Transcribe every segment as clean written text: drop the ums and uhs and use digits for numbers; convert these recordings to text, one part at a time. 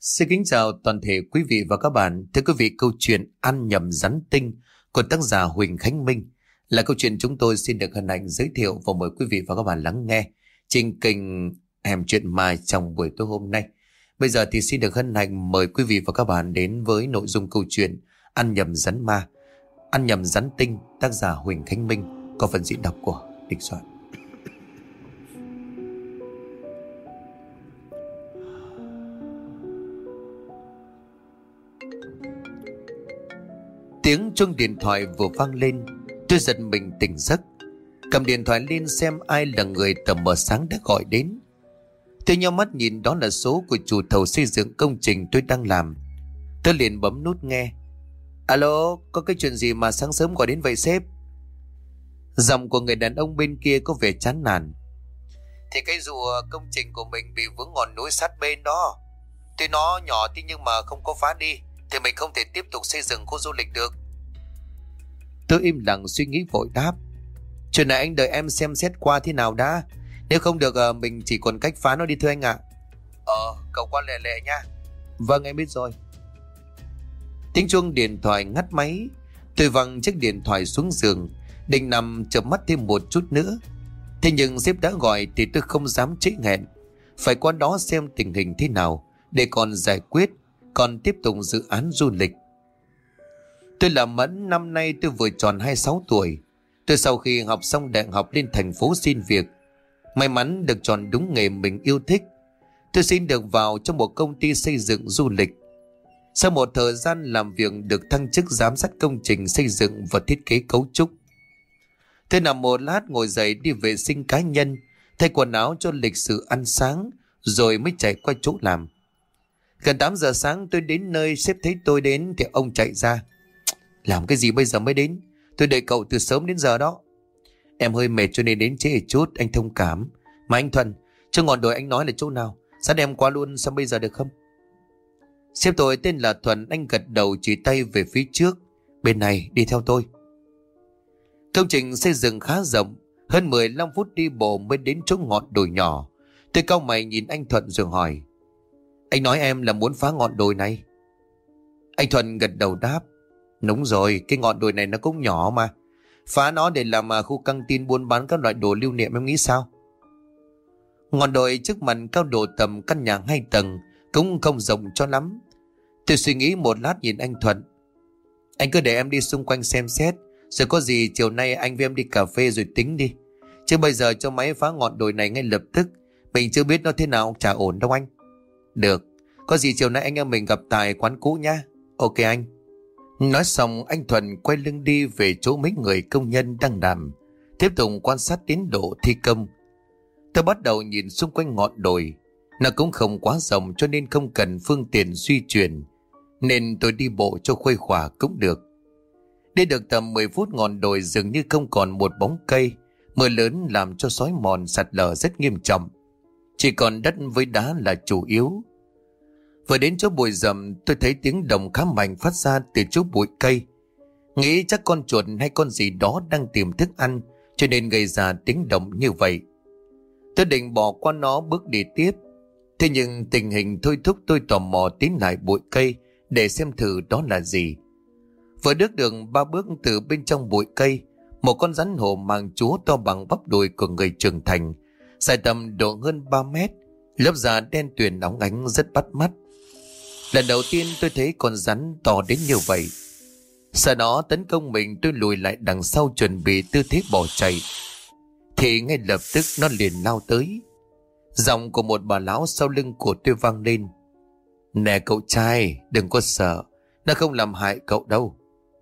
Xin kính chào toàn thể quý vị và các bạn. Thưa quý vị, câu chuyện Ăn nhầm rắn tinh của tác giả Huỳnh Khánh Minh là câu chuyện chúng tôi xin được hân hạnh giới thiệu và mời quý vị và các bạn lắng nghe trên kênh Hẻm Chuyện Ma trong buổi tối hôm nay. Bây giờ thì xin được hân hạnh mời quý vị và các bạn đến với nội dung câu chuyện Ăn nhầm rắn ma, Ăn nhầm rắn tinh, tác giả Huỳnh Khánh Minh, có phần diễn đọc của Địch Soạn. Tiếng chuông điện thoại vừa vang lên, tôi giật mình tỉnh giấc, cầm điện thoại lên xem ai là người tờ mờ sáng đã gọi đến. Tôi nhíu mắt nhìn đó là số của chủ thầu xây dựng công trình tôi đang làm. Tôi liền bấm nút nghe. Alo, có cái chuyện gì mà sáng sớm gọi đến vậy sếp? Giọng của người đàn ông bên kia có vẻ chán nản. Thì cái dù công trình của mình bị vướng ngọn núi sát bên đó. Tuy nó nhỏ thế nhưng mà không có phá đi thì mình không thể tiếp tục xây dựng khu du lịch được. Tôi im lặng suy nghĩ vội đáp. Chuyện này anh đợi em xem xét qua thế nào đã. Nếu không được mình chỉ còn cách phá nó đi thưa anh ạ. Cậu qua lẹ lẹ nha. Vâng, em biết rồi. Tiếng chuông điện thoại ngắt máy. Tôi văng chiếc điện thoại xuống giường, định nằm chợp mắt thêm một chút nữa. Thế nhưng sếp đã gọi thì tôi không dám trễ hẹn, phải qua đó xem tình hình thế nào để còn giải quyết, còn tiếp tục dự án du lịch. Tôi là Mẫn, năm nay tôi vừa tròn 26 tuổi. Tôi sau khi học xong đại học lên thành phố xin việc. May mắn được chọn đúng nghề mình yêu thích. Tôi xin được vào trong một công ty xây dựng du lịch. Sau một thời gian làm việc được thăng chức giám sát công trình xây dựng và thiết kế cấu trúc. Tôi nằm một lát ngồi dậy đi vệ sinh cá nhân, thay quần áo cho lịch sự ăn sáng, rồi mới chạy qua chỗ làm. Gần 8 giờ sáng tôi đến nơi, sếp thấy tôi đến thì ông chạy ra. Làm cái gì bây giờ mới đến? Tôi đợi cậu từ sớm đến giờ đó. Em hơi mệt cho nên đến trễ chút, anh thông cảm. Mà anh Thuận, cho ngọn đồi anh nói là chỗ nào? Sẵn em qua luôn xong bây giờ được không? Sếp tôi tên là Thuận, anh gật đầu chỉ tay về phía trước. Bên này, đi theo tôi. Công trình xây dựng khá rộng, hơn 15 phút đi bộ mới đến chỗ ngọn đồi nhỏ. Tôi cau mày nhìn anh Thuận rồi hỏi. Anh nói em là muốn phá ngọn đồi này. Anh Thuận gật đầu đáp. Đúng rồi, cái ngọn đồi này nó cũng nhỏ mà. Phá nó để làm khu căng tin buôn bán các loại đồ lưu niệm, em nghĩ sao? Ngọn đồi trước mặt cao độ tầm căn nhà 2 tầng, cũng không rộng cho lắm. Tôi suy nghĩ một lát nhìn anh Thuận. Anh cứ để em đi xung quanh xem xét, rồi có gì chiều nay anh với em đi cà phê rồi tính đi. Chứ bây giờ cho máy phá ngọn đồi này ngay lập tức, mình chưa biết nó thế nào, chả ổn đâu anh. Được, có gì chiều nay anh em mình gặp tại quán cũ nhá. Ok anh. Nói xong anh Thuận quay lưng đi về chỗ mấy người công nhân đang làm, tiếp tục quan sát tiến độ thi công. Tôi bắt đầu nhìn xung quanh ngọn đồi. Nó cũng không quá rộng cho nên không cần phương tiện di chuyển, nên tôi đi bộ cho khuây khỏa cũng được. Đi được tầm 10 phút ngọn đồi dường như không còn một bóng cây. Mưa lớn làm cho xói mòn sạt lở rất nghiêm trọng, chỉ còn đất với đá là chủ yếu. Vừa đến chỗ bụi rậm tôi thấy tiếng động khá mạnh phát ra từ chỗ bụi cây. Nghĩ chắc con chuột hay con gì đó đang tìm thức ăn cho nên gây ra tiếng động như vậy. Tôi định bỏ qua nó bước đi tiếp. Thế nhưng tình hình thôi thúc tôi tò mò tiến lại bụi cây để xem thử đó là gì. Vừa bước đường 3 bước từ bên trong bụi cây, một con rắn hổ màng chúa to bằng bắp đùi của người trưởng thành, dài tầm độ hơn 3 mét, lớp da đen tuyền óng ánh rất bắt mắt. Lần đầu tiên tôi thấy con rắn to đến như vậy. Sợ nó tấn công mình, tôi lùi lại đằng sau chuẩn bị tư thế bỏ chạy. Thì ngay lập tức nó liền lao tới. Giọng của một bà lão sau lưng của tôi vang lên. Nè cậu trai, đừng có sợ, nó không làm hại cậu đâu.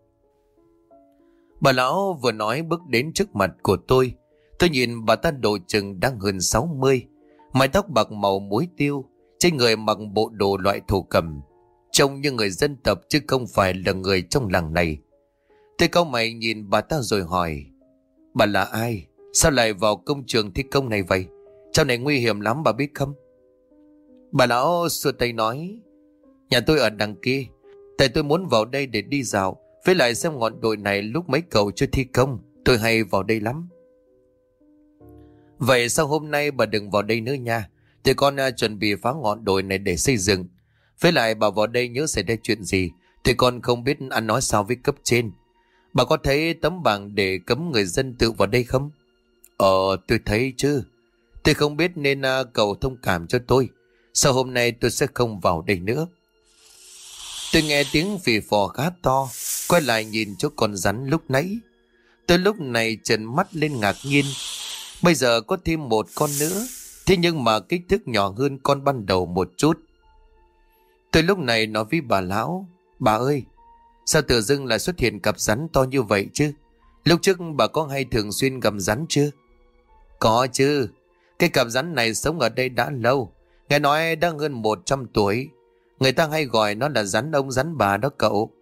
Bà lão vừa nói bước đến trước mặt của tôi. Tôi nhìn bà ta độ chừng đang hơn 60, mái tóc bạc màu muối tiêu, trên người mặc bộ đồ loại thổ cẩm, trông như người dân tộc chứ không phải là người trong làng này. Tôi cau mày nhìn bà ta rồi hỏi. Bà là ai? Sao lại vào công trường thi công này vậy? Trong này nguy hiểm lắm bà biết không? Bà lão xua tay nói. Nhà tôi ở đằng kia, tại tôi muốn vào đây để đi dạo, với lại xem ngọn đồi này lúc mấy cậu chưa thi công, tôi hay vào đây lắm. Vậy sao hôm nay bà đừng vào đây nữa nha. Thì con chuẩn bị phá ngọn đồi này để xây dựng. Với lại bà vào đây nhớ xảy ra chuyện gì thì con không biết ăn nói sao với cấp trên. Bà có thấy tấm bảng để cấm người dân tự vào đây không? Tôi thấy chứ. Tôi không biết nên cầu thông cảm cho tôi. Sau hôm nay tôi sẽ không vào đây nữa. Tôi nghe tiếng phì phò khá to, quay lại nhìn chỗ con rắn lúc nãy. Tôi lúc này trợn mắt lên ngạc nhiên. Bây giờ có thêm một con nữa, thế nhưng mà kích thước nhỏ hơn con ban đầu một chút. Tôi lúc này nói với bà lão: bà ơi, sao tự dưng lại xuất hiện cặp rắn to như vậy chứ? Lúc trước bà có hay thường xuyên gặp rắn chưa? Có chứ. Cái cặp rắn này sống ở đây đã lâu, nghe nói đã hơn 100 tuổi. Người ta hay gọi nó là rắn ông rắn bà đó cậu.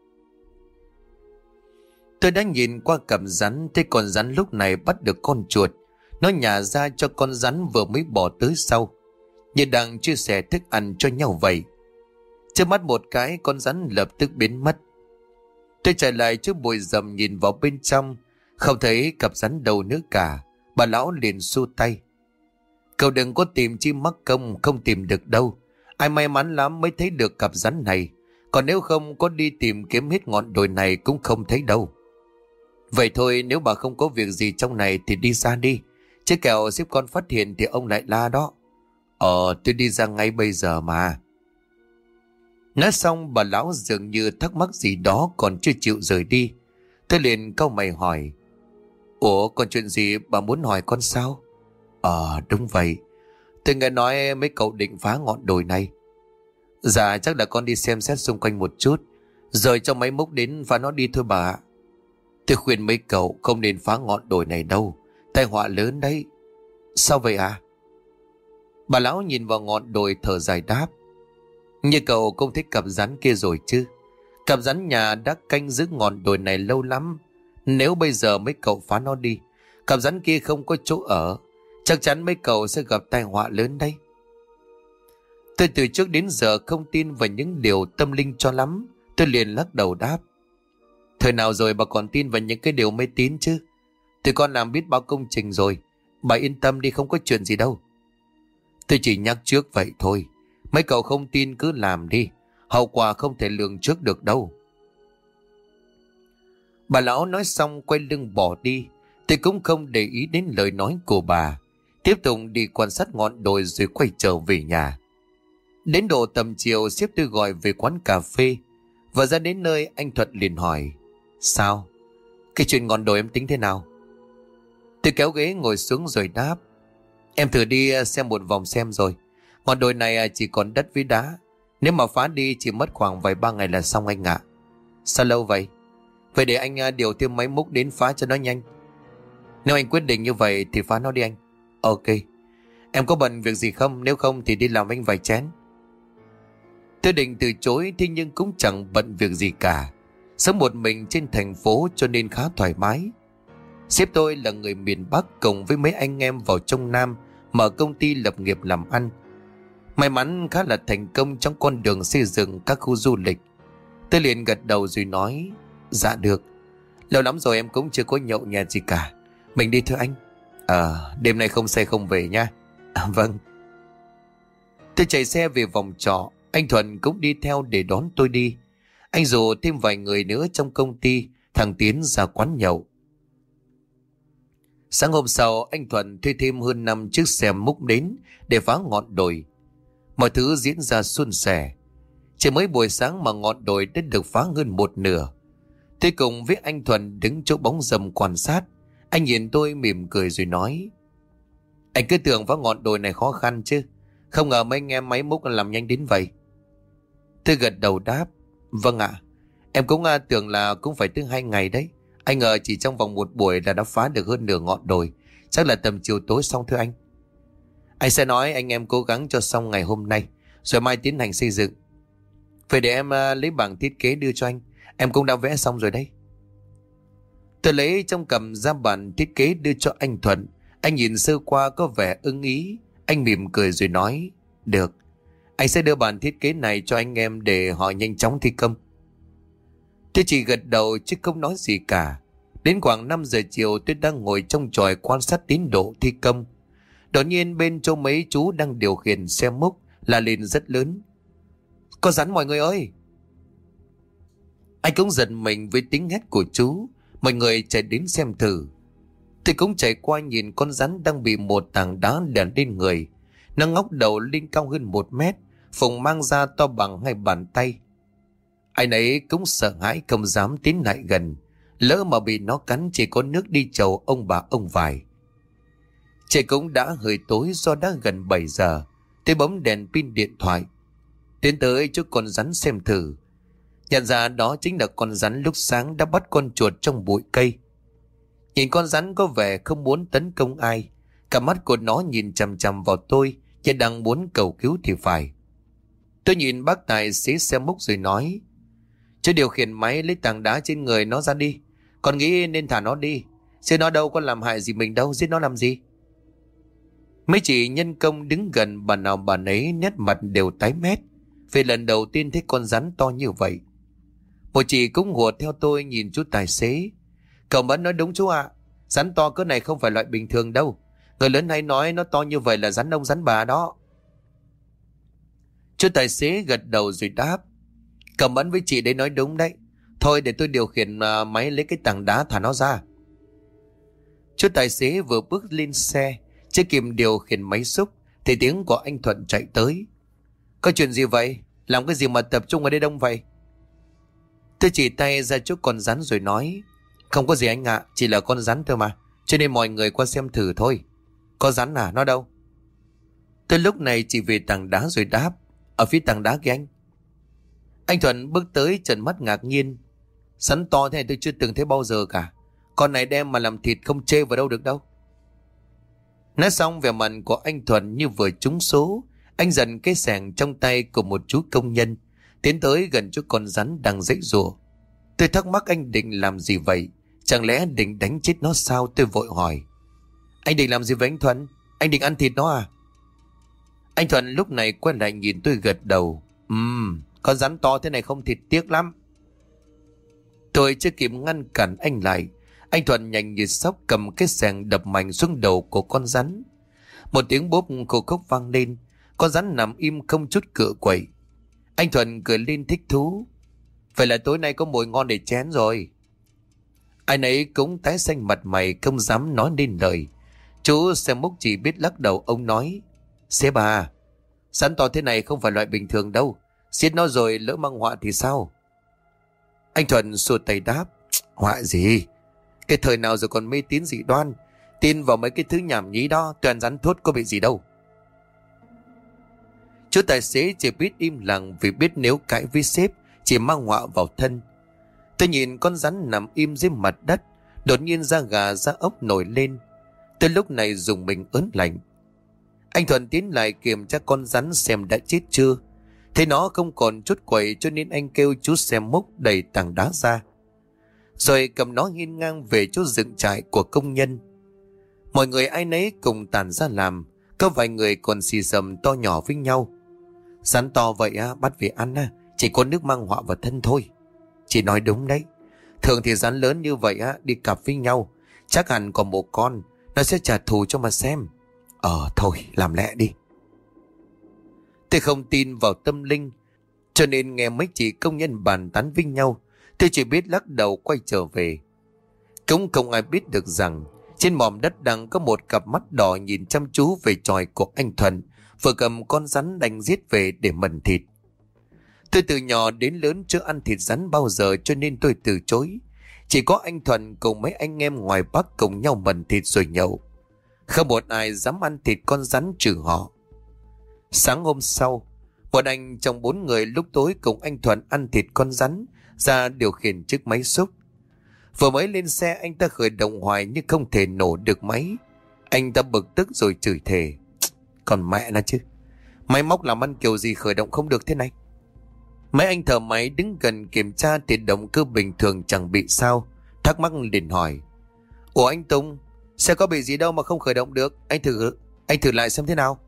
Tôi đã nhìn qua cặp rắn, thấy con rắn lúc này bắt được con chuột. Nó nhả ra cho con rắn vừa mới bỏ tới sau, như đang chia sẻ thức ăn cho nhau vậy. Trước mắt một cái, con rắn lập tức biến mất. Tôi chạy lại trước bụi rậm nhìn vào bên trong, không thấy cặp rắn đâu nữa cả. Bà lão liền xua tay: cậu đừng có tìm chim mắc công, không tìm được đâu. Ai may mắn lắm mới thấy được cặp rắn này, còn nếu không có đi tìm kiếm hết ngọn đồi này cũng không thấy đâu. Vậy thôi, nếu bà không có việc gì trong này thì đi ra đi, chứ kẻo xếp con phát hiện thì ông lại la đó. Tôi đi ra ngay bây giờ mà. Nói xong bà lão dường như thắc mắc gì đó còn chưa chịu rời đi. Tôi liền cau mày hỏi: ủa, còn chuyện gì bà muốn hỏi con sao? Đúng vậy. Tôi nghe nói mấy cậu định phá ngọn đồi này. Dạ chắc là con đi xem xét xung quanh một chút, rồi cho máy múc đến phá nó đi thôi bà ạ. Tôi khuyên mấy cậu không nên phá ngọn đồi này đâu, tai họa lớn đấy. Sao vậy à? Bà lão nhìn vào ngọn đồi thở dài đáp: như cậu không thích cặp rắn kia rồi chứ? Cặp rắn nhà đã canh giữ ngọn đồi này lâu lắm. Nếu bây giờ mấy cậu phá nó đi, cặp rắn kia không có chỗ ở, chắc chắn mấy cậu sẽ gặp tai họa lớn đấy. Tôi từ trước đến giờ không tin vào những điều tâm linh cho lắm. Tôi liền lắc đầu đáp: thời nào rồi bà còn tin vào những cái điều mê tín chứ? Tụi con làm biết bao công trình rồi, bà yên tâm đi, không có chuyện gì đâu. Tôi chỉ nhắc trước vậy thôi. Mấy cậu không tin cứ làm đi, hậu quả không thể lường trước được đâu. Bà lão nói xong quay lưng bỏ đi. Tôi cũng không để ý đến lời nói của bà, tiếp tục đi quan sát ngọn đồi rồi quay trở về nhà. Đến độ tầm chiều, sếp tôi gọi về quán cà phê. Và ra đến nơi, anh Thuật liền hỏi: sao? Cái chuyện ngọn đồi em tính thế nào? Tôi kéo ghế ngồi xuống rồi đáp: em thử đi xem một vòng xem rồi. Ngọn đồi này chỉ còn đất với đá, nếu mà phá đi chỉ mất khoảng vài ba ngày là xong anh ạ. Sao lâu vậy? Vậy để anh điều thêm máy múc đến phá cho nó nhanh. Nếu anh quyết định như vậy thì phá nó đi anh. Ok. Em có bận việc gì không? Nếu không thì đi làm anh vài chén. Tôi định từ chối, thế nhưng cũng chẳng bận việc gì cả. Sống một mình trên thành phố cho nên khá thoải mái. Sếp tôi là người miền Bắc, cùng với mấy anh em vào trong Nam mở công ty lập nghiệp làm ăn. May mắn khá là thành công trong con đường xây dựng các khu du lịch. Tôi liền gật đầu rồi nói: dạ được. Lâu lắm rồi em cũng chưa có nhậu nhẹt gì cả. Mình đi thôi anh. Đêm nay không say không về nha. Vâng. Tôi chạy xe về phòng trọ. Anh Thuận cũng đi theo để đón tôi đi. Anh rủ thêm vài người nữa trong công ty. Thằng Tiến ra quán nhậu. Sáng hôm sau, anh Thuận thuê thêm hơn 5 chiếc xe múc đến để phá ngọn đồi. Mọi thứ diễn ra suôn sẻ. Chỉ mới buổi sáng mà ngọn đồi đã được phá hơn một nửa. Tôi cùng với anh Thuận đứng chỗ bóng râm quan sát. Anh nhìn tôi mỉm cười rồi nói: anh cứ tưởng phá ngọn đồi này khó khăn chứ, không ngờ mấy anh em máy múc làm nhanh đến vậy. Tôi gật đầu đáp: vâng ạ. Em cũng tưởng là cũng phải tới 2 ngày đấy. Anh ngờ chỉ trong vòng một buổi là đã phá được hơn nửa ngọn đồi. Chắc là tầm chiều tối xong thưa anh. Anh sẽ nói anh em cố gắng cho xong ngày hôm nay, rồi mai tiến hành xây dựng. Vậy để em lấy bảng thiết kế đưa cho anh. Em cũng đã vẽ xong rồi đấy. Tôi lấy trong cầm ra bản thiết kế đưa cho anh Thuận. Anh nhìn sơ qua có vẻ ưng ý. Anh mỉm cười rồi nói: được, anh sẽ đưa bản thiết kế này cho anh em để họ nhanh chóng thi công. Tôi chỉ gật đầu chứ không nói gì cả. Đến khoảng 5 giờ chiều, tôi đang ngồi trong chòi quan sát tiến độ thi công. Đột nhiên bên chỗ mấy chú đang điều khiển xe múc la lên rất lớn: Có rắn mọi người ơi! Anh cũng giật mình với tiếng hét của chú. Mọi người chạy đến xem thử. Tôi cũng chạy qua nhìn con rắn đang bị một tảng đá đè lên người. Nó ngóc đầu lên cao hơn 1 mét, phồng mang ra to bằng 2 bàn tay. Anh ấy cũng sợ hãi không dám tiến lại gần. Lỡ mà bị nó cắn chỉ có nước đi chầu ông bà ông vải. Trời cũng đã hơi tối do đã gần 7 giờ. Tôi bấm đèn pin điện thoại, tiến tới chỗ con rắn xem thử. Nhận ra đó chính là con rắn lúc sáng đã bắt con chuột trong bụi cây. Nhìn con rắn có vẻ không muốn tấn công ai. Cả mắt của nó nhìn chằm chằm vào tôi, như đang muốn cầu cứu thì phải. Tôi nhìn bác tài xế xe múc rồi nói: Chú điều khiển máy lấy tảng đá trên người nó ra đi. Con nghĩ nên thả nó đi, chứ nó đâu có làm hại gì mình đâu, giết nó làm gì. Mấy chị nhân công đứng gần bà nào bà nấy nét mặt đều tái mét, vì lần đầu tiên thấy con rắn to như vậy. Một chị cũng hùa theo tôi nhìn chú tài xế: Cậu Mẫn nói đúng chú ạ. Rắn to cỡ này không phải loại bình thường đâu. Người lớn hay nói nó to như vậy là rắn ông rắn bà đó. Chú tài xế gật đầu rồi đáp: Cậu Mẫn với chị đấy nói đúng đấy. Thôi để tôi điều khiển máy lấy cái tảng đá thả nó ra. Chú tài xế vừa bước lên xe, chưa kịp điều khiển máy xúc thì tiếng của anh Thuận chạy tới: Có chuyện gì vậy? Làm cái gì mà tập trung ở đây đông vậy? Tôi chỉ tay ra chỗ con rắn rồi nói: Không có gì anh ạ, chỉ là con rắn thôi mà, cho nên mọi người qua xem thử thôi. Có rắn à? Nó đâu? Tôi lúc này chỉ về tảng đá rồi đáp: Ở phía tảng đá kìa anh. Anh Thuận bước tới trợn mắt ngạc nhiên: Rắn to thế này tôi chưa từng thấy bao giờ cả. Con này đem mà làm thịt không chê vào đâu được đâu. Nói xong vẻ mặt của anh Thuận như vừa trúng số. Anh giật cái xẻng trong tay của một chú công nhân, tiến tới gần chỗ con rắn đang giãy giụa. Tôi thắc mắc anh định làm gì vậy? Chẳng lẽ định đánh chết nó sao? Tôi vội hỏi: Anh định làm gì với anh Thuận? Anh định ăn thịt nó à? Anh Thuận lúc này quay lại nhìn tôi gật đầu: Con rắn to thế này không thịt tiếc lắm. Tôi chưa kịp ngăn cản anh lại, anh Thuận nhanh như sóc cầm cái xẻng đập mạnh xuống đầu của con rắn. Một tiếng bốp khô khốc vang lên. Con rắn nằm im không chút cựa quậy. Anh Thuận cười lên thích thú: Vậy là tối nay có mồi ngon để chén rồi. Ai nấy cũng tái xanh mặt mày không dám nói nên lời. Chú xem múc chỉ biết lắc đầu. Ông nói: Sếp à, rắn to thế này không phải loại bình thường đâu. Giết nó rồi lỡ mang họa thì sao? Anh Thuận xua tay đáp: Họa gì? Cái thời nào rồi còn mê tín dị đoan, tin vào mấy cái thứ nhảm nhí đó, toàn rắn thốt có bị gì đâu. Chú tài xế chỉ biết im lặng, vì biết nếu cãi với sếp chỉ mang họa vào thân. Tôi nhìn con rắn nằm im dưới mặt đất, đột nhiên da gà da ốc nổi lên. Tôi lúc này dùng mình ớn lạnh. Anh Thuận tiến lại kiểm tra con rắn xem đã chết chưa. Thấy nó không còn chút quậy cho nên anh kêu chú xem múc đẩy tảng đá ra, rồi cầm nó hiên ngang về chỗ dựng trại của công nhân. Mọi người ai nấy cùng tản ra làm. Có vài người còn xì xầm to nhỏ với nhau: Rắn to vậy á, bắt về ăn á, chỉ có nước mang họa vào thân thôi. Chị nói đúng đấy. Thường thì rắn lớn như vậy á, đi cặp với nhau chắc hẳn còn một con, nó sẽ trả thù cho mà xem. Thôi làm lẹ đi. Tôi không tin vào tâm linh, cho nên nghe mấy chị công nhân bàn tán với nhau, tôi chỉ biết lắc đầu quay trở về. Cũng không ai biết được rằng trên mỏm đất đang có một cặp mắt đỏ nhìn chăm chú về chòi của anh Thuận, vừa cầm con rắn đành giết về để mần thịt. Tôi từ nhỏ đến lớn chưa ăn thịt rắn bao giờ, cho nên tôi từ chối. Chỉ có anh Thuận cùng mấy anh em ngoài Bắc cùng nhau mần thịt rồi nhậu. Không một ai dám ăn thịt con rắn trừ họ. Sáng hôm sau, một anh trong 4 người lúc tối cùng anh Thuận ăn thịt con rắn ra điều khiển chiếc máy xúc. Vừa mới lên xe anh ta khởi động hoài nhưng không thể nổ được máy. Anh ta bực tức rồi chửi thề: Còn mẹ nó chứ, máy móc làm ăn kiểu gì khởi động không được thế này. Mấy anh thợ máy đứng gần kiểm tra thì động cơ bình thường chẳng bị sao. Thắc mắc liền hỏi: Ủa anh Tùng, xe có bị gì đâu mà không khởi động được? Anh thử lại xem thế nào.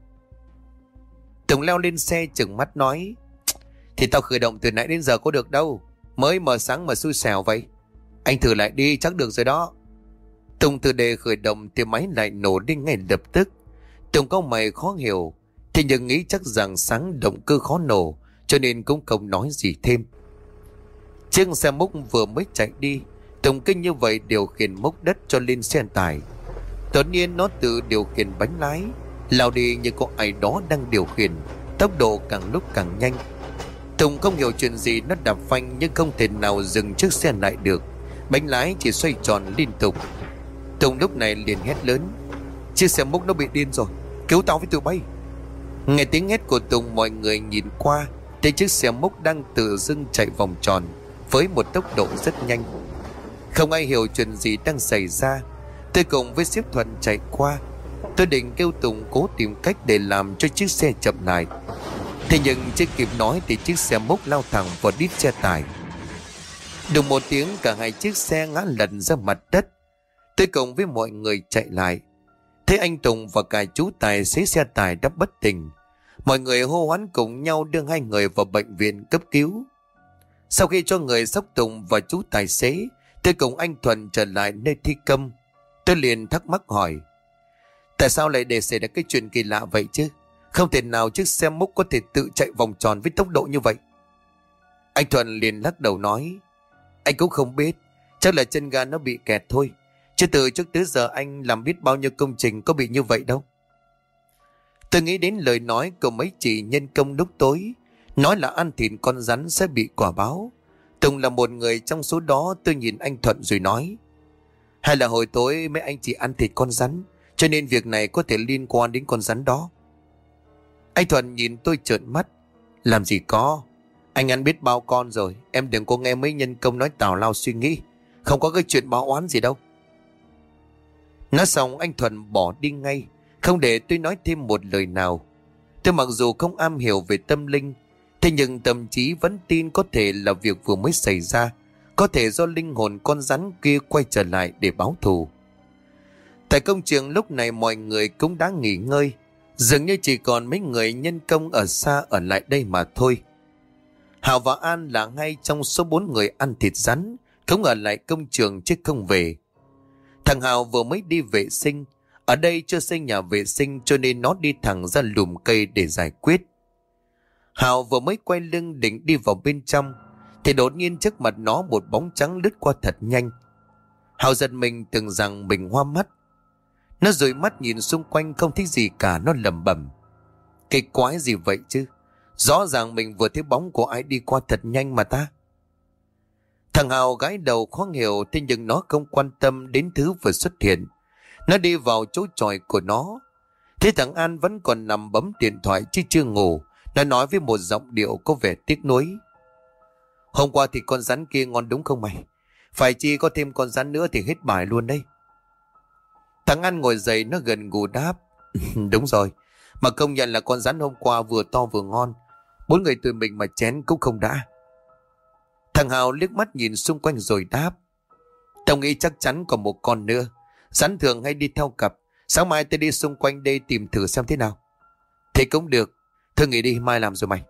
Tùng leo lên xe chừng mắt nói: Thì tao khởi động từ nãy đến giờ có được đâu, mới mở sáng mà xui xẻo vậy. Anh thử lại đi, chắc được rồi đó. Tùng từ đề khởi động thì máy lại nổ lên ngay lập tức. Tùng có mày khó hiểu, thì nhưng nghĩ chắc rằng sáng động cơ khó nổ, cho nên cũng không nói gì thêm. Chiếc xe múc vừa mới chạy đi, Tùng kinh như vậy điều khiển múc đất cho lên xe tải. Đột nhiên nó tự điều khiển bánh lái, lao đi như có ai đó đang điều khiển, tốc độ càng lúc càng nhanh. Tùng không hiểu chuyện gì, nó đạp phanh nhưng không thể nào dừng chiếc xe lại được, bánh lái chỉ xoay tròn liên tục. Tùng lúc này liền hét lớn: chiếc xe múc nó bị điên rồi, cứu tao với tụi bay. Nghe tiếng hét của Tùng, mọi người nhìn qua thấy chiếc xe múc đang tự dưng chạy vòng tròn với một tốc độ rất nhanh. Không ai hiểu chuyện gì đang xảy ra. Tôi cùng với Diệp Thuận chạy qua. Tôi định kêu Tùng cố tìm cách để làm cho chiếc xe chậm lại. Thế nhưng chưa kịp nói thì chiếc xe múc lao thẳng vào đít xe tải. Đùng một tiếng, cả hai chiếc xe ngã lật ra mặt đất. Tôi cùng với mọi người chạy lại, thấy anh Tùng và cả chú tài xế xe tải đã bất tỉnh. Mọi người hô hoán cùng nhau đưa hai người vào bệnh viện cấp cứu. Sau khi cho người xốc Tùng và chú tài xế, tôi cùng anh Thuận trở lại nơi thi công. Tôi liền thắc mắc hỏi: tại sao lại để xảy ra cái chuyện kỳ lạ vậy chứ? Không thể nào chiếc xe múc có thể tự chạy vòng tròn với tốc độ như vậy. Anh Thuận liền lắc đầu nói: anh cũng không biết, chắc là chân ga nó bị kẹt thôi, chứ từ trước tới giờ anh làm biết bao nhiêu công trình có bị như vậy đâu. Tôi nghĩ đến lời nói của mấy chị nhân công lúc tối, nói là ăn thịt con rắn sẽ bị quả báo. Tùng là một người trong số đó. Tôi nhìn anh Thuận rồi nói: hay là hồi tối mấy anh chị ăn thịt con rắn, cho nên việc này có thể liên quan đến con rắn đó. Anh Thuận nhìn tôi trợn mắt: làm gì có, anh ăn biết bao con rồi, em đừng có nghe mấy nhân công nói tào lao suy nghĩ, không có cái chuyện báo oán gì đâu. Nói xong anh Thuận bỏ đi ngay, không để tôi nói thêm một lời nào. Tôi mặc dù không am hiểu về tâm linh, thế nhưng tâm trí vẫn tin có thể là việc vừa mới xảy ra, có thể do linh hồn con rắn kia quay trở lại để báo thù. Tại công trường lúc này mọi người cũng đã nghỉ ngơi, dường như chỉ còn mấy người nhân công ở xa ở lại đây mà thôi. Hào và An là ngay trong số 4 người ăn thịt rắn, không ở lại công trường chứ không về. Thằng Hào vừa mới đi vệ sinh, ở đây chưa xây nhà vệ sinh cho nên nó đi thẳng ra lùm cây để giải quyết. Hào vừa mới quay lưng định đi vào bên trong thì đột nhiên trước mặt nó một bóng trắng lướt qua thật nhanh. Hào giật mình tưởng rằng mình hoa mắt. Nó dụi mắt nhìn xung quanh không thấy gì cả, nó lẩm bẩm: cái quái gì vậy chứ, rõ ràng mình vừa thấy bóng của ai đi qua thật nhanh mà ta. Thằng Hào gãi đầu khó hiểu, thế nhưng nó không quan tâm đến thứ vừa xuất hiện. Nó đi vào chỗ tròi của nó. Thế thằng An vẫn còn nằm bấm điện thoại chứ chưa ngủ. Nó nói với một giọng điệu có vẻ tiếc nuối: hôm qua thì con rắn kia ngon đúng không mày? Phải chi có thêm con rắn nữa thì hết bài luôn đấy. Thằng An ngồi dậy, nó gần gù đáp: đúng rồi, mà công nhận là con rắn hôm qua vừa to vừa ngon, 4 người tụi mình mà chén cũng không đã. Thằng Hào liếc mắt nhìn xung quanh rồi đáp: tao nghĩ chắc chắn còn một con nữa. Rắn thường hay đi theo cặp, sáng mai tôi đi xung quanh đây tìm thử xem thế nào. Thế cũng được, thôi nghỉ đi, mai làm rồi mày.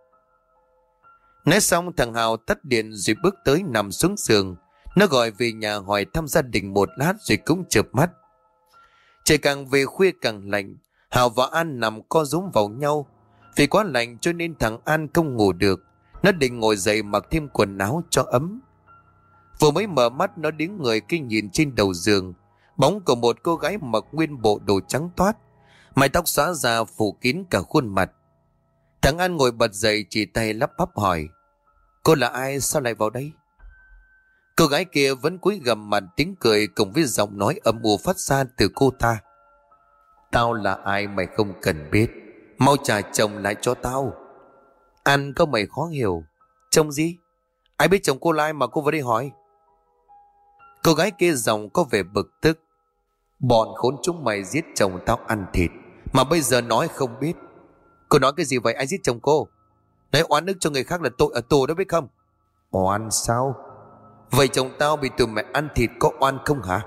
Nói xong thằng Hào tắt điện rồi bước tới nằm xuống giường. Nó gọi về nhà hỏi thăm gia đình một lát rồi cũng chợp mắt. Trời càng về khuya càng lạnh. Hào và An nằm co rúm vào nhau. Vì quá lạnh cho nên thằng An không ngủ được. Nó định ngồi dậy mặc thêm quần áo cho ấm. Vừa mới mở mắt nó đứng người kinh nhìn trên đầu giường. Bóng của một cô gái mặc nguyên bộ đồ trắng toát, mái tóc xõa ra phủ kín cả khuôn mặt. Thằng An ngồi bật dậy chỉ tay lắp bắp hỏi: cô là ai, sao lại vào đây? Cô gái kia vẫn cúi gằm mặt, tiếng cười cùng với giọng nói âm u phát ra từ cô ta: tao là ai mày không cần biết, mau trả chồng lại cho tao. An có mày khó hiểu: chồng gì? Ai biết chồng cô là ai mà cô vào đây hỏi? Cô gái kia giọng có vẻ bực tức: bọn khốn chúng mày giết chồng tao ăn thịt mà bây giờ nói không biết. Cô nói cái gì vậy? Ai giết chồng cô? Nói oán ức cho người khác là tội ở tù đó biết không? Oan sao? Vậy chồng tao bị tụi mày ăn thịt có oan không hả?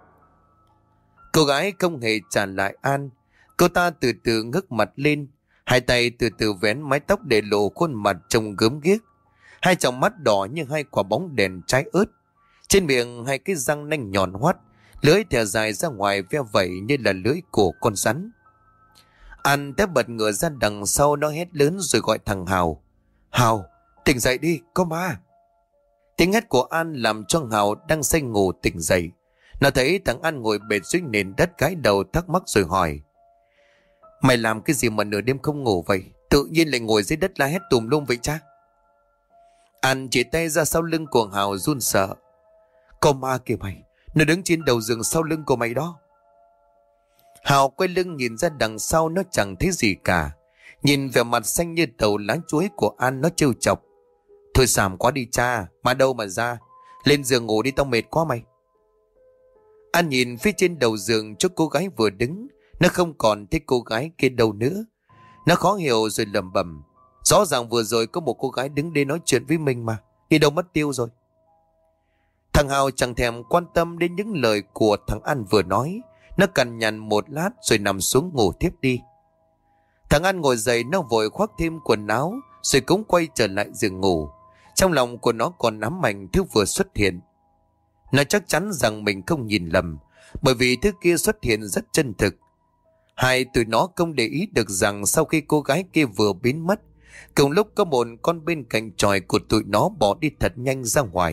Cô gái không hề trả lại An. Cô ta từ từ ngước mặt lên, hai tay từ từ vén mái tóc để lộ khuôn mặt trông gớm ghiếc. Hai tròng mắt đỏ như hai quả bóng đèn trái ớt. Trên miệng hai cái răng nanh nhọn hoắt, lưỡi thè dài ra ngoài ve vẩy như là lưỡi của con rắn. An té bật ngửa ra đằng sau, nó hét lớn rồi gọi thằng Hào: Hào, tỉnh dậy đi, có ma. Tiếng hét của An làm cho Hào đang say ngủ tỉnh dậy. Nó thấy thằng An ngồi bệt dưới nền đất gãi đầu thắc mắc rồi hỏi. Mày làm cái gì mà nửa đêm không ngủ vậy? Tự nhiên lại ngồi dưới đất la hét tùm lum vậy cha? An chỉ tay ra sau lưng của Hào run sợ. Có ma kìa mày, nó đứng trên đầu giường sau lưng của mày đó. Hào quay lưng nhìn ra đằng sau, nó chẳng thấy gì cả. Nhìn vẻ mặt xanh như tàu lá chuối của An, nó trêu chọc. Thôi xàm quá đi cha, mà đâu mà ra. Lên giường ngủ đi, tao mệt quá mày. An nhìn phía trên đầu giường chỗ cô gái vừa đứng. Nó không còn thấy cô gái kia đâu nữa. Nó khó hiểu rồi lẩm bẩm. Rõ ràng vừa rồi có một cô gái đứng đây nói chuyện với mình mà. Đi đâu mất tiêu rồi? Thằng Hào chẳng thèm quan tâm đến những lời của thằng An vừa nói. Nó cằn nhằn một lát rồi nằm xuống ngủ tiếp đi. Thằng An ngồi dậy, nó vội khoác thêm quần áo rồi cũng quay trở lại giường ngủ. Trong lòng của nó còn ám ảnh thứ vừa xuất hiện. Nó chắc chắn rằng mình không nhìn lầm, bởi vì thứ kia xuất hiện rất chân thực. Hai tụi nó không để ý được rằng sau khi cô gái kia vừa biến mất, cùng lúc có một con bên cạnh chòi của tụi nó bỏ đi thật nhanh ra ngoài.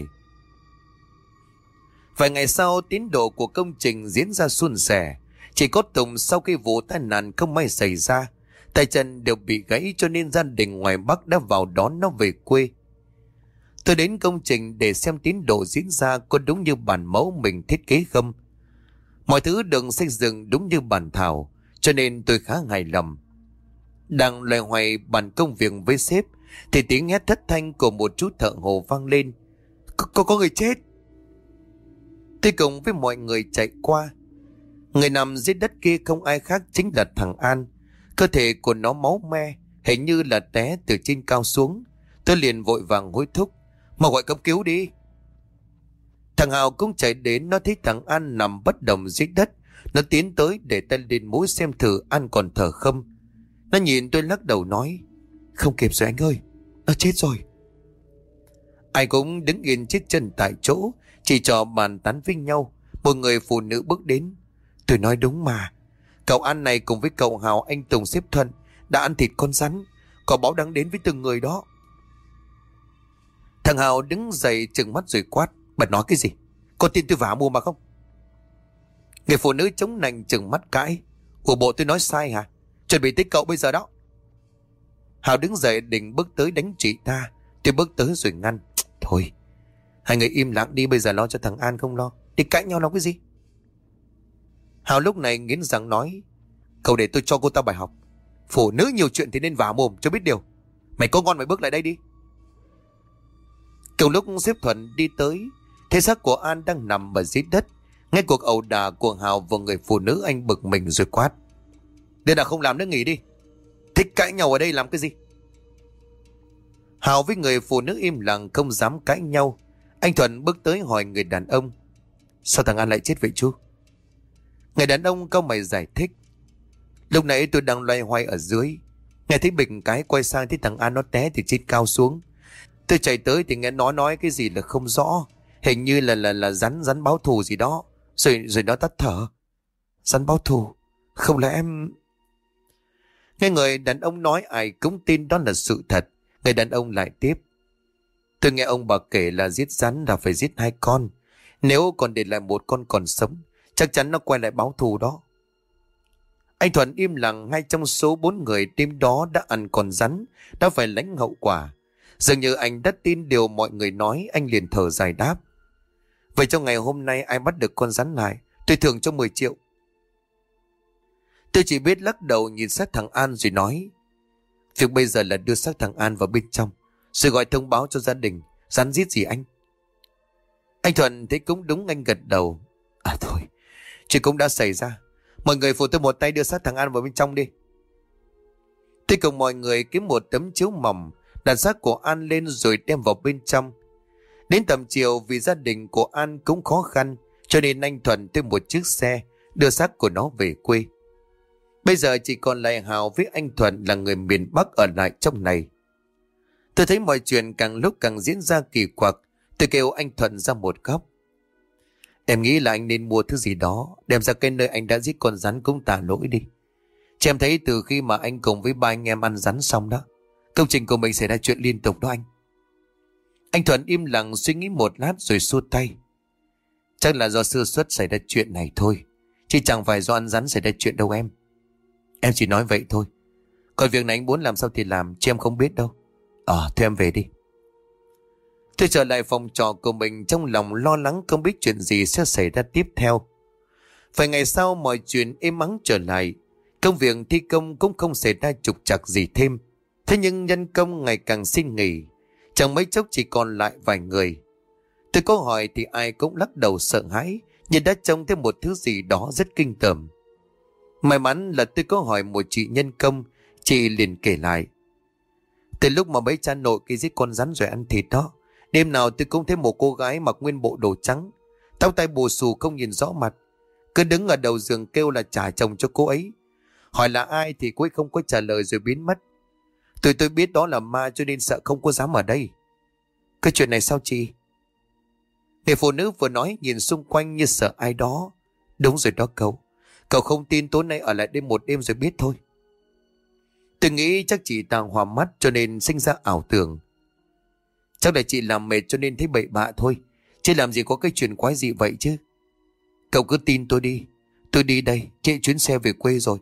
Vài ngày sau, tiến độ của công trình diễn ra suôn sẻ. Chỉ có Tùng sau khi vụ tai nạn không may xảy ra, tay chân đều bị gãy, cho nên gia đình ngoài Bắc đã vào đón nó về quê. Tôi đến công trình để xem tiến độ diễn ra có đúng như bản mẫu mình thiết kế không. Mọi thứ được xây dựng đúng như bản thảo, cho nên tôi khá hài lòng. Đang loay hoay bàn công việc với sếp thì tiếng hét thất thanh của một chú thợ hồ vang lên. Có người chết. Tôi cùng với mọi người chạy qua. Người nằm dưới đất kia không ai khác chính là thằng An. Cơ thể của nó máu me, hình như là té từ trên cao xuống. Tôi liền vội vàng hối thúc. Mà gọi cấp cứu đi. Thằng Hào cũng chạy đến, nó thấy thằng An nằm bất động dưới đất. Nó tiến tới để tay lên mũi xem thử An còn thở không. Nó nhìn tôi lắc đầu nói. Không kịp rồi anh ơi, nó chết rồi. Ai cũng đứng yên chiếc chân tại chỗ, chỉ trò bàn tán với nhau. Một người phụ nữ bước đến. Tôi nói đúng mà. Cậu An này cùng với cậu Hào, anh Tùng, xếp Thuận đã ăn thịt con rắn. Có báo đáng đến với từng người đó. Thằng Hào đứng dậy trừng mắt rồi quát. Bà nói cái gì? Có tin tôi vả mua mà không? Người phụ nữ chống nạnh trừng mắt cãi. Ủa bộ tôi nói sai hả? Chuẩn bị tới cậu bây giờ đó. Hào đứng dậy định bước tới đánh chị ta. Tôi bước tới rồi ngăn. Thôi, hai người im lặng đi, bây giờ lo cho thằng An không lo. Đi cãi nhau nó cái gì? Hào lúc này nghiến răng nói. Cậu để tôi cho cô ta bài học. Phụ nữ nhiều chuyện thì nên vả mồm cho biết điều. Mày có ngon mày bước lại đây đi. Cùng lúc xếp Thuận đi tới, thấy xác của An đang nằm ở dưới đất. Nghe cuộc ẩu đả của Hào và người phụ nữ, anh bực mình rồi quát. Đây là không làm nữa nghỉ đi. Thích cãi nhau ở đây làm cái gì? Hào với người phụ nữ im lặng không dám cãi nhau. Anh Thuận bước tới hỏi người đàn ông. Sao thằng An lại chết vậy chú? Người đàn ông cau mày giải thích. Lúc nãy tôi đang loay hoay ở dưới, nghe thấy bình cái quay sang thấy thằng An nó té từ trên cao xuống. Tôi chạy tới thì nghe nó nói cái gì là không rõ. Hình như là rắn báo thù gì đó. Rồi nó tắt thở. Rắn báo thù? Không lẽ em... Nghe người đàn ông nói ai cũng tin đó là sự thật. Người đàn ông lại tiếp. Tôi nghe ông bà kể là giết rắn là phải giết 2 con. Nếu còn để lại một con còn sống, chắc chắn nó quay lại báo thù đó. Anh Thuận im lặng. 2 trong số 4 người đêm đó đã ăn con rắn, đã phải lãnh hậu quả. Dường như anh đã tin điều mọi người nói. Anh liền thở dài đáp. Vậy trong ngày hôm nay ai bắt được con rắn lại, tôi thưởng cho 10 triệu. Tôi chỉ biết lắc đầu nhìn sát thằng An rồi nói. Việc bây giờ là đưa xác thằng An vào bên trong, rồi gọi thông báo cho gia đình. Rắn giết gì anh? Anh Thuận thấy cũng đúng, anh gật đầu. À thôi, chuyện cũng đã xảy ra. Mọi người phụ tôi một tay đưa xác thằng An vào bên trong đi. Tôi cùng mọi người kiếm một tấm chiếu mỏng, đặt xác của An lên rồi đem vào bên trong. Đến tầm chiều vì gia đình của An cũng khó khăn, cho nên anh Thuận thuê một chiếc xe đưa xác của nó về quê. Bây giờ chỉ còn lại Hào với anh Thuận là người miền Bắc ở lại trong này. Tôi thấy mọi chuyện càng lúc càng diễn ra kỳ quặc. Tôi kêu anh Thuận ra một góc. Em nghĩ là anh nên mua thứ gì đó đem ra cái nơi anh đã giết con rắn cũng tả lỗi đi. Chị em thấy từ khi mà anh cùng với ba anh em ăn rắn xong đó, Công trình của mình xảy ra chuyện liên tục đó anh. Anh Thuận im lặng suy nghĩ một lát rồi xua tay. Chắc là do sơ suất xảy ra chuyện này thôi, chứ chẳng phải do ăn rắn xảy ra chuyện đâu em. Em chỉ nói vậy thôi. Còn việc này anh muốn làm sao thì làm, chứ em không biết đâu. Thôi em về đi. Tôi trở lại phòng trọ của mình, trong lòng lo lắng không biết chuyện gì sẽ xảy ra tiếp theo. Vài ngày sau mọi chuyện êm ắng trở lại. Công việc thi công cũng không xảy ra trục trặc gì thêm. Thế nhưng nhân công ngày càng xin nghỉ. Chẳng mấy chốc chỉ còn lại vài người. Tôi có hỏi thì ai cũng lắc đầu sợ hãi, như đã trông thấy một thứ gì đó rất kinh tởm. May mắn là tôi có hỏi một chị nhân công, chị liền kể lại. Từ lúc mà mấy cha nội kia giết con rắn rồi ăn thịt đó, đêm nào tôi cũng thấy một cô gái mặc nguyên bộ đồ trắng, tóc tai bù xù không nhìn rõ mặt, cứ đứng ở đầu giường kêu là trả chồng cho cô ấy. Hỏi là ai thì cô ấy không có trả lời rồi biến mất. Tôi biết đó là ma cho nên sợ không có dám ở đây. Cái chuyện này sao chị? Người phụ nữ vừa nói nhìn xung quanh như sợ ai đó. Đúng rồi đó cậu. Cậu không tin tối nay ở lại đây một đêm rồi biết thôi. Tôi nghĩ chắc chị ta hòa mắt cho nên sinh ra ảo tưởng. Chắc là chị làm mệt cho nên thấy bậy bạ thôi, chứ làm gì có cái chuyện quái gì vậy chứ. Cậu cứ tin tôi đi. Tôi đi đây, chạy chuyến xe về quê rồi.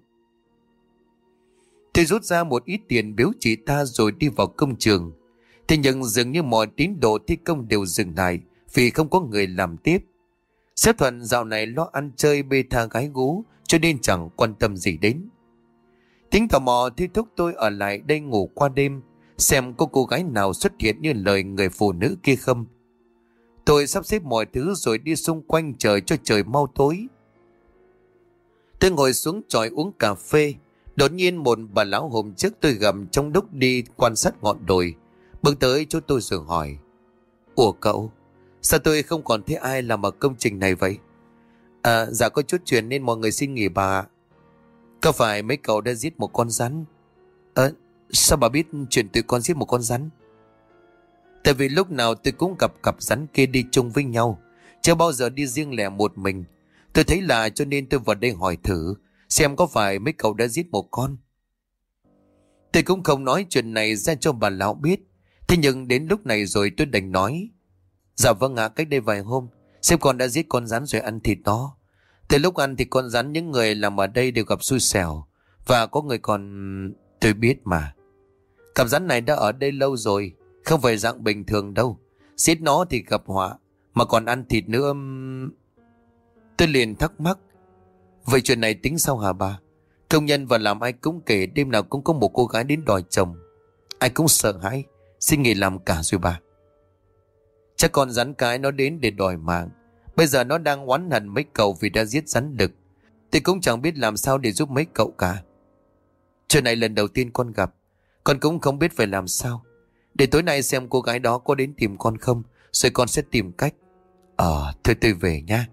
Tôi rút ra một ít tiền biếu chị ta rồi đi vào công trường. Thế nhưng dường như mọi tín đồ thi công đều dừng lại vì không có người làm tiếp. Sếp Thuận dạo này lo ăn chơi bê tha gái gú cho nên chẳng quan tâm gì đến. Tính tò mò thì thúc tôi ở lại đây ngủ qua đêm, xem có cô gái nào xuất hiện như lời người phụ nữ kia không. Tôi sắp xếp mọi thứ rồi đi xung quanh chờ cho trời mau tối. Tôi ngồi xuống chòi uống cà phê. Đột nhiên một bà lão hôm trước tôi gặp trong lúc đi quan sát ngọn đồi bước tới chỗ tôi rồi hỏi. Ủa cậu, sao tôi không còn thấy ai làm ở công trình này vậy? Dạ có chút chuyện nên mọi người xin nghỉ bà. Có phải mấy cậu đã giết một con rắn? Sao bà biết chuyện tụi con giết một con rắn? Tại vì lúc nào tôi cũng gặp cặp rắn kia đi chung với nhau, chưa bao giờ đi riêng lẻ một mình. Tôi thấy lạ cho nên tôi vào đây hỏi thử xem có phải mấy cậu đã giết một con. Tôi cũng không nói chuyện này ra cho bà lão biết. Thế nhưng đến lúc này rồi tôi đành nói. Dạ vâng ạ, cách đây vài hôm sếp con đã giết con rắn rồi ăn thịt nó. Từ lúc ăn thì con rắn những người làm ở đây đều gặp xui xẻo. Và có người còn... Tôi biết mà. Cặp rắn này đã ở đây lâu rồi, không phải dạng bình thường đâu. Giết nó thì gặp họa, mà còn ăn thịt nữa. Tôi liền thắc mắc. Vậy chuyện này tính sao hả bà? Công nhân và làm ai cũng kể đêm nào cũng có một cô gái đến đòi chồng. Ai cũng sợ hãi, xin nghỉ làm cả rồi bà. Chắc con rắn cái nó đến để đòi mạng. Bây giờ nó đang oán hận mấy cậu vì đã giết rắn đực. Tôi cũng chẳng biết làm sao để giúp mấy cậu cả. Chuyện này lần đầu tiên con gặp, con cũng không biết phải làm sao. Để tối nay xem cô gái đó có đến tìm con không, rồi con sẽ tìm cách. Thôi tôi về nha.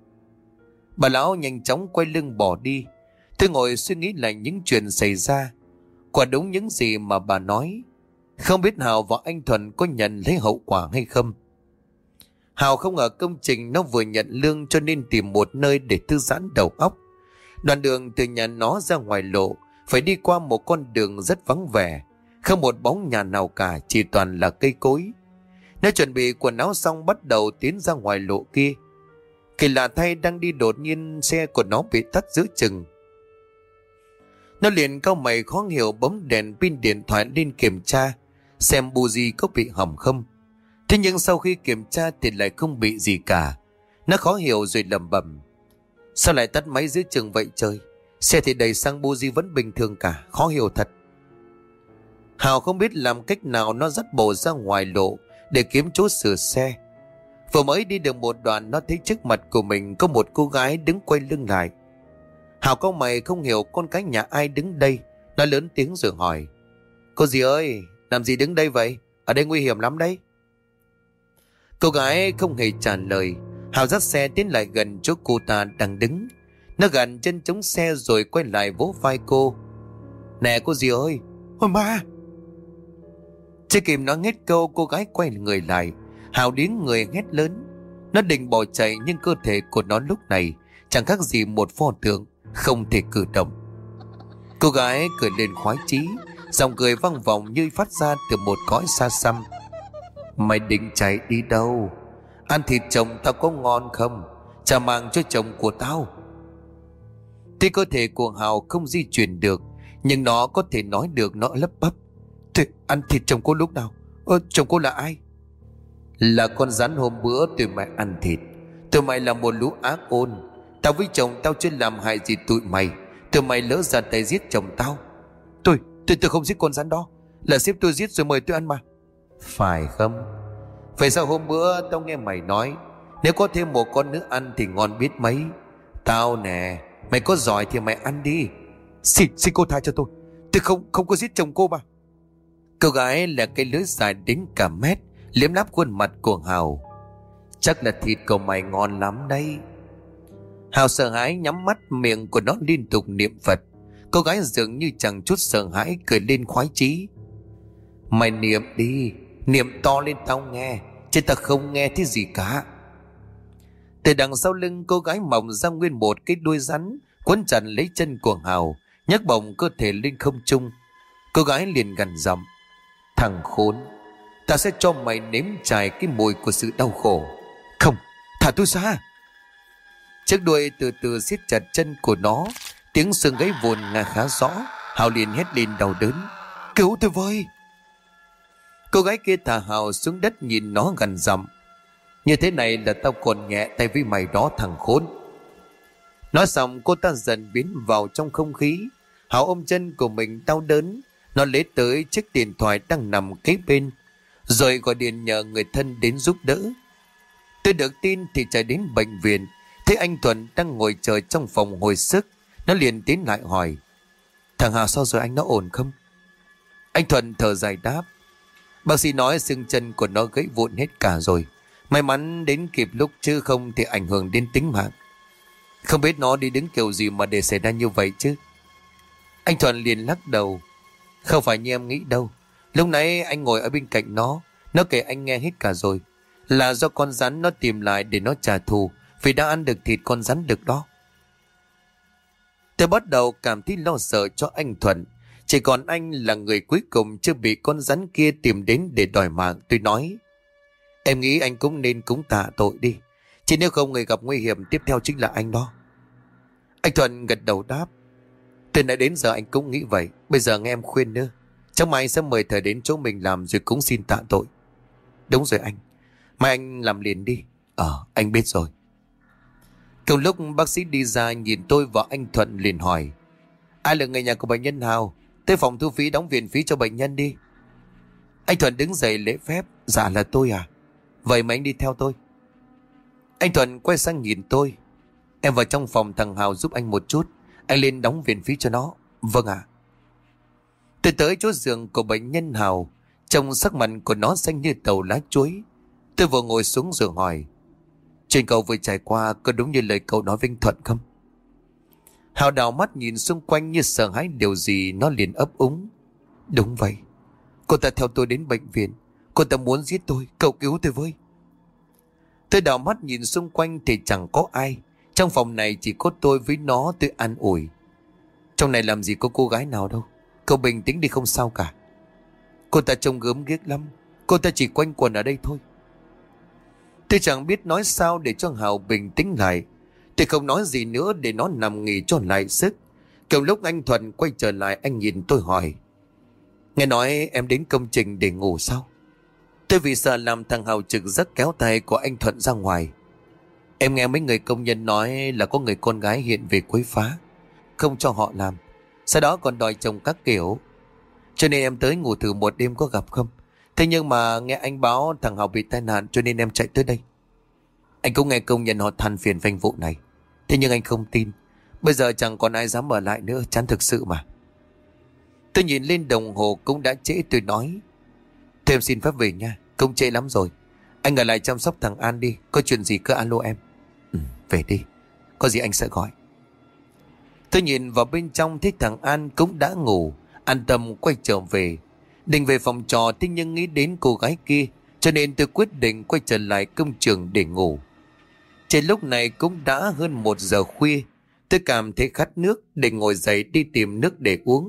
Bà lão nhanh chóng quay lưng bỏ đi. Tôi ngồi suy nghĩ lại những chuyện xảy ra. Quả đúng những gì mà bà nói. Không biết Hào và anh Thuận có nhận lấy hậu quả hay không. Hào không ở công trình, nó vừa nhận lương cho nên tìm một nơi để thư giãn đầu óc. Đoạn đường từ nhà nó ra ngoài lộ phải đi qua một con đường rất vắng vẻ, không một bóng nhà nào cả, chỉ toàn là cây cối. Nó chuẩn bị quần áo xong bắt đầu tiến ra ngoài lộ kia. Kỳ lạ thay, đang đi đột nhiên xe của nó bị tắt giữa chừng. Nó liền cau mày khó hiểu bấm đèn pin điện thoại lên kiểm tra xem buji có bị hỏng không. Thế nhưng sau khi kiểm tra thì lại không bị gì cả. Nó khó hiểu rồi lẩm bẩm. Sao lại tắt máy giữa chừng vậy trời? Xe thì đầy xăng, buji vẫn bình thường cả, khó hiểu thật. Hào không biết làm cách nào, nó dắt bộ ra ngoài lộ để kiếm chỗ sửa xe. Vừa mới đi được một đoạn, nó thấy trước mặt của mình có một cô gái đứng quay lưng lại. Hào cau mày không hiểu con cái nhà ai đứng đây. Nó lớn tiếng rồi hỏi. Cô dì ơi, làm gì đứng đây vậy? Ở đây nguy hiểm lắm đấy. Cô gái không hề trả lời. Hào dắt xe tiến lại gần chỗ cô ta đang đứng. Nó gằn chân chống xe rồi quay lại vỗ vai cô. Nè cô dì ơi. Ôi ma! Chưa kịp nói hết câu, cô gái quay người lại. Hào điếng người hét lớn. Nó định bỏ chạy nhưng cơ thể của nó lúc này chẳng khác gì một pho tượng, không thể cử động. Cô gái cười lên khoái chí, Giọng cười vang vọng như phát ra từ một cõi xa xăm. Mày định chạy đi đâu? Ăn thịt chồng tao có ngon không? Trả mạng cho chồng của tao. Tuy cơ thể của Hào không di chuyển được, nhưng nó có thể nói được. Nó lắp bắp: Thế ăn thịt chồng cô lúc nào? Chồng cô là ai? Là con rắn hôm bữa tụi mày ăn thịt. Tụi mày là một lũ ác ôn. Tao với chồng tao chưa làm hại gì tụi mày. Tụi mày lỡ ra tay giết chồng tao. Tôi không giết con rắn đó. Là sếp tôi giết rồi mời tôi ăn mà. Phải không? Vậy sao hôm bữa tao nghe mày nói nếu có thêm một con nữa ăn thì ngon biết mấy? Tao nè, mày có giỏi thì mày ăn đi. Xin cô tha cho tôi. Tôi không có giết chồng cô mà. Cô gái là cái lưỡi dài đến cả mét liếm láp khuôn mặt của Hào. Chắc là thịt của mày ngon lắm đấy. Hào sợ hãi nhắm mắt, miệng của nó liên tục niệm Phật. Cô gái dường như chẳng chút sợ hãi, cười lên khoái chí. Mày niệm đi, niệm to lên tao nghe, chứ tao không nghe thấy gì cả. Từ đằng sau lưng cô gái mọc ra nguyên một cái đuôi rắn, quấn chặt lấy chân của Hào, nhấc bổng cơ thể lên không trung. Cô gái liền gằn giọng: Thằng khốn, ta sẽ cho mày nếm trải cái mùi của sự đau khổ. Không, thả tôi ra. Chiếc đuôi từ từ siết chặt chân của nó, tiếng xương gáy vụn nghe khá rõ. Hào liền hét lên đau đớn: Cứu tôi với! Cô gái kia thả Hào xuống đất, nhìn nó gằn giọng: Như thế này là tao còn nhẹ tay với mày đó, thằng khốn. Nói xong cô ta dần biến vào trong không khí. Hào ôm chân của mình đau đớn. Nó lấy tới chiếc điện thoại đang nằm kế bên, rồi gọi điện nhờ người thân đến giúp đỡ. Tôi được tin thì chạy đến bệnh viện, thấy anh Thuận đang ngồi chờ trong phòng hồi sức. Nó liền tiến lại hỏi: Thằng Hào sao rồi anh, nó ổn không? Anh Thuận thở dài đáp: Bác sĩ nói xương chân của nó gãy vụn hết cả rồi. May mắn đến kịp lúc, chứ không thì ảnh hưởng đến tính mạng. Không biết nó đi đứng kiểu gì mà để xảy ra như vậy chứ. Anh Thuận liền lắc đầu: Không phải như em nghĩ đâu. Lúc nãy anh ngồi ở bên cạnh nó kể anh nghe hết cả rồi. Là do con rắn nó tìm lại để nó trả thù, vì đã ăn được thịt con rắn đực đó. Tôi bắt đầu cảm thấy lo sợ cho anh Thuận. Chỉ còn anh là người cuối cùng chưa bị con rắn kia tìm đến để đòi mạng. Tôi nói: Em nghĩ anh cũng nên cúng tạ tội đi, chứ nếu không người gặp nguy hiểm tiếp theo chính là anh đó. Anh Thuận gật đầu đáp: Từ nãy đến giờ anh cũng nghĩ vậy. Bây giờ nghe em khuyên nữa, chắc mai anh sẽ mời thầy đến chỗ mình làm rồi cũng xin tạ tội. Đúng rồi anh, mai anh làm liền đi. Anh biết rồi. Cùng lúc bác sĩ đi ra, nhìn tôi và anh Thuận liền hỏi: Ai là người nhà của bệnh nhân Hào? Tới phòng thu phí đóng viện phí cho bệnh nhân đi. Anh Thuận đứng dậy lễ phép: Dạ là tôi à? Vậy mà anh đi theo tôi. Anh Thuận quay sang nhìn tôi: Em vào trong phòng thằng Hào giúp anh một chút, anh lên đóng viện phí cho nó. Vâng ạ. Tôi tới chỗ giường của bệnh nhân Hào. Trông sắc mặt của nó xanh như tàu lá chuối. Tôi vừa ngồi xuống rồi hỏi: Chuyện cậu vừa trải qua có đúng như lời cậu nói với anh Thuận không? Hào đảo mắt nhìn xung quanh như sợ hãi điều gì. Nó liền ấp úng: Đúng vậy. Cô ta theo tôi đến bệnh viện. Cô ta muốn giết tôi, cậu cứu tôi với. Tôi đảo mắt nhìn xung quanh thì chẳng có ai. Trong phòng này chỉ có tôi với nó. Tôi an ủi: Trong này làm gì có cô gái nào đâu, cậu bình tĩnh đi, không sao cả. Cô ta trông gớm ghiếc lắm. Cô ta chỉ quanh quẩn ở đây thôi. Tôi chẳng biết nói sao để cho Hào bình tĩnh lại. Tôi không nói gì nữa để nó nằm nghỉ cho lại sức. Kiểu lúc anh Thuận quay trở lại, anh nhìn tôi hỏi: Nghe nói em đến công trình để ngủ sao? Tôi vì sợ làm thằng Hào trực giấc kéo tay của anh Thuận ra ngoài. Em nghe mấy người công nhân nói là có người con gái hiện về quấy phá, không cho họ làm, sau đó còn đòi chồng các kiểu. Cho nên em tới ngủ thử một đêm có gặp không. Thế nhưng mà nghe anh báo thằng Hào bị tai nạn, cho nên em chạy tới đây. Anh cũng nghe công nhân họ than phiền về vụ này. Thế nhưng anh không tin. Bây giờ chẳng còn ai dám ở lại nữa, chán thực sự mà. Tôi nhìn lên đồng hồ cũng đã trễ. Tôi nói: Thôi em xin phép về nha, cũng trễ lắm rồi. Anh ở lại chăm sóc thằng An đi, có chuyện gì cứ alo em. Về đi, có gì anh sẽ gọi. Tôi nhìn vào bên trong thấy thằng An cũng đã ngủ. An tâm quay trở về. Định về phòng trò, thế nhưng nghĩ đến cô gái kia, cho nên tôi quyết định quay trở lại công trường để ngủ. Trời lúc này cũng đã hơn 1 giờ khuya. Tôi cảm thấy khát nước, định ngồi dậy đi tìm nước để uống.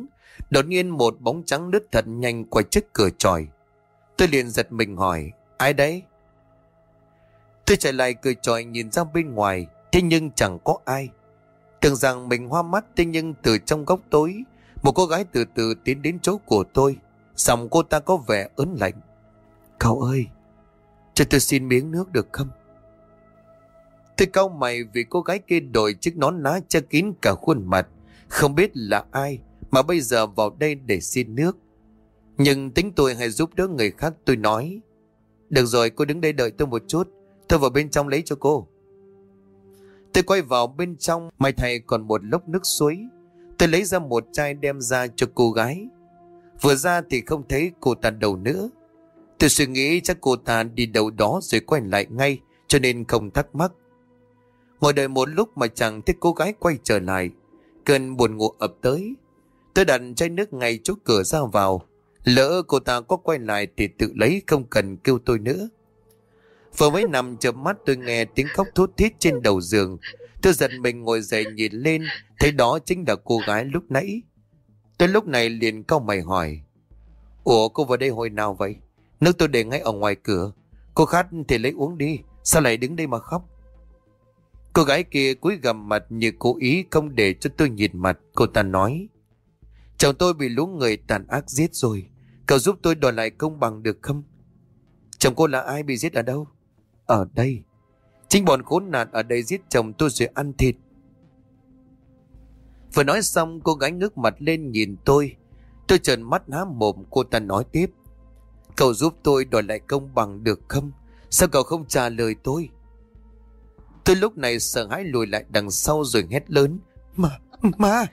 Đột nhiên một bóng trắng lướt thật nhanh qua trước cửa chòi. Tôi liền giật mình hỏi: ai đấy? Tôi chạy lại cửa chòi nhìn ra bên ngoài, thế nhưng chẳng có ai. Tưởng rằng mình hoa mắt, thế nhưng từ trong góc tối, một cô gái từ từ tiến đến chỗ của tôi. Giọng cô ta có vẻ ớn lạnh: cậu ơi, cho tôi xin miếng nước được không? Tôi cau mày vì cô gái kia đội chiếc nón lá che kín cả khuôn mặt, không biết là ai mà bây giờ vào đây để xin nước. Nhưng tính tôi hay giúp đỡ người khác, tôi nói: được rồi, cô đứng đây đợi tôi một chút, tôi vào bên trong lấy cho cô. Tôi quay vào bên trong, may thay còn một lốc nước suối. Tôi lấy ra một chai đem ra cho cô gái. Vừa ra thì không thấy cô ta đâu nữa. Tôi suy nghĩ chắc cô ta đi đâu đó rồi quay lại ngay, cho nên không thắc mắc. Ngồi đợi một lúc mà chẳng thấy cô gái quay trở lại. Cơn buồn ngủ ập tới. Tôi đặt chai nước ngay chỗ cửa ra vào. Lỡ cô ta có quay lại thì tự lấy, không cần kêu tôi nữa. Vừa mới nằm chợp mắt tôi nghe tiếng khóc thút thít trên đầu giường. Tôi giật mình ngồi dậy nhìn lên, thấy đó chính là cô gái lúc nãy. Tôi lúc này liền cau mày hỏi: ủa, cô vào đây hồi nào vậy? Nước tôi để ngay ở ngoài cửa. Cô khát thì lấy uống đi, sao lại đứng đây mà khóc? Cô gái kia cúi gằm mặt như cố ý không để cho tôi nhìn mặt. Cô ta nói: chồng tôi bị lũ người tàn ác giết rồi, cậu giúp tôi đòi lại công bằng được không? Chồng cô là ai, bị giết ở đâu? Ở đây. Chính bọn khốn nạn ở đây giết chồng tôi rồi ăn thịt. Vừa nói xong cô gái ngước mặt lên nhìn tôi. Tôi trợn mắt há mồm. Cô ta nói tiếp: cậu giúp tôi đòi lại công bằng được không? Sao cậu không trả lời tôi? Tôi lúc này sợ hãi lùi lại đằng sau rồi hét lớn: Ma!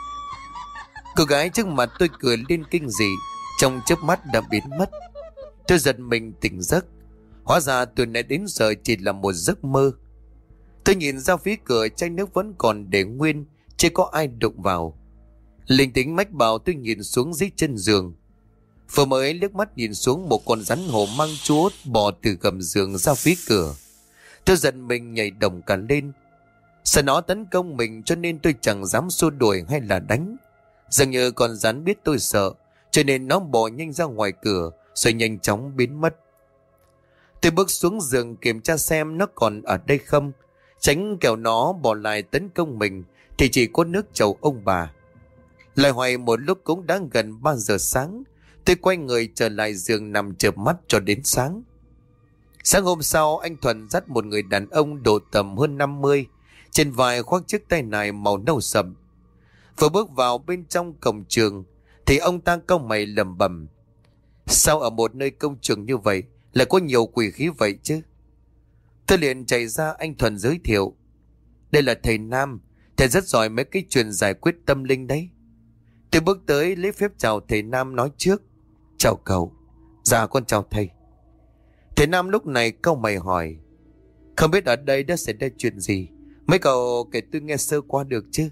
Cô gái trước mặt tôi cười lên kinh dị, trong chớp mắt đã biến mất. Tôi giật mình tỉnh giấc. Hóa ra từ nãy đến giờ chỉ là một giấc mơ. Tôi nhìn ra phía cửa, chai nước vẫn còn để nguyên, chưa có ai đụng vào. Linh tính mách bảo tôi nhìn xuống dưới chân giường. Vừa mới liếc mắt nhìn xuống, một con rắn hổ mang chúa bò từ gầm giường ra phía cửa. Tôi giận mình nhảy đồng cả lên. Sợ nó tấn công mình cho nên tôi chẳng dám xua đuổi hay là đánh. Dường như con rắn biết tôi sợ, cho nên nó bò nhanh ra ngoài cửa rồi nhanh chóng biến mất. Tôi bước xuống giường kiểm tra xem nó còn ở đây không, tránh kẻo nó bỏ lại tấn công mình thì chỉ có nước chầu ông bà. Lại hoài một lúc cũng đã gần 3 giờ sáng. Tôi quay người trở lại giường nằm chợp mắt cho đến sáng. Sáng hôm sau, anh Thuần dắt một người đàn ông độ tầm hơn 50, trên vai khoác chiếc tay nải màu nâu sậm. Vừa bước vào bên trong cổng trường thì ông ta cau mày lẩm bẩm: sao ở một nơi công trường như vậy lại có nhiều quỷ khí vậy chứ? Tôi liền chạy ra. Anh Thuần giới thiệu: đây là thầy Nam, thầy rất giỏi mấy cái chuyện giải quyết tâm linh đấy. Tôi bước tới lấy phép chào thầy Nam nói trước: chào cậu. Dạ con chào thầy. Thầy Nam lúc này cau mày hỏi: không biết ở đây đã xảy ra chuyện gì, mấy cậu kể tôi nghe sơ qua được chứ?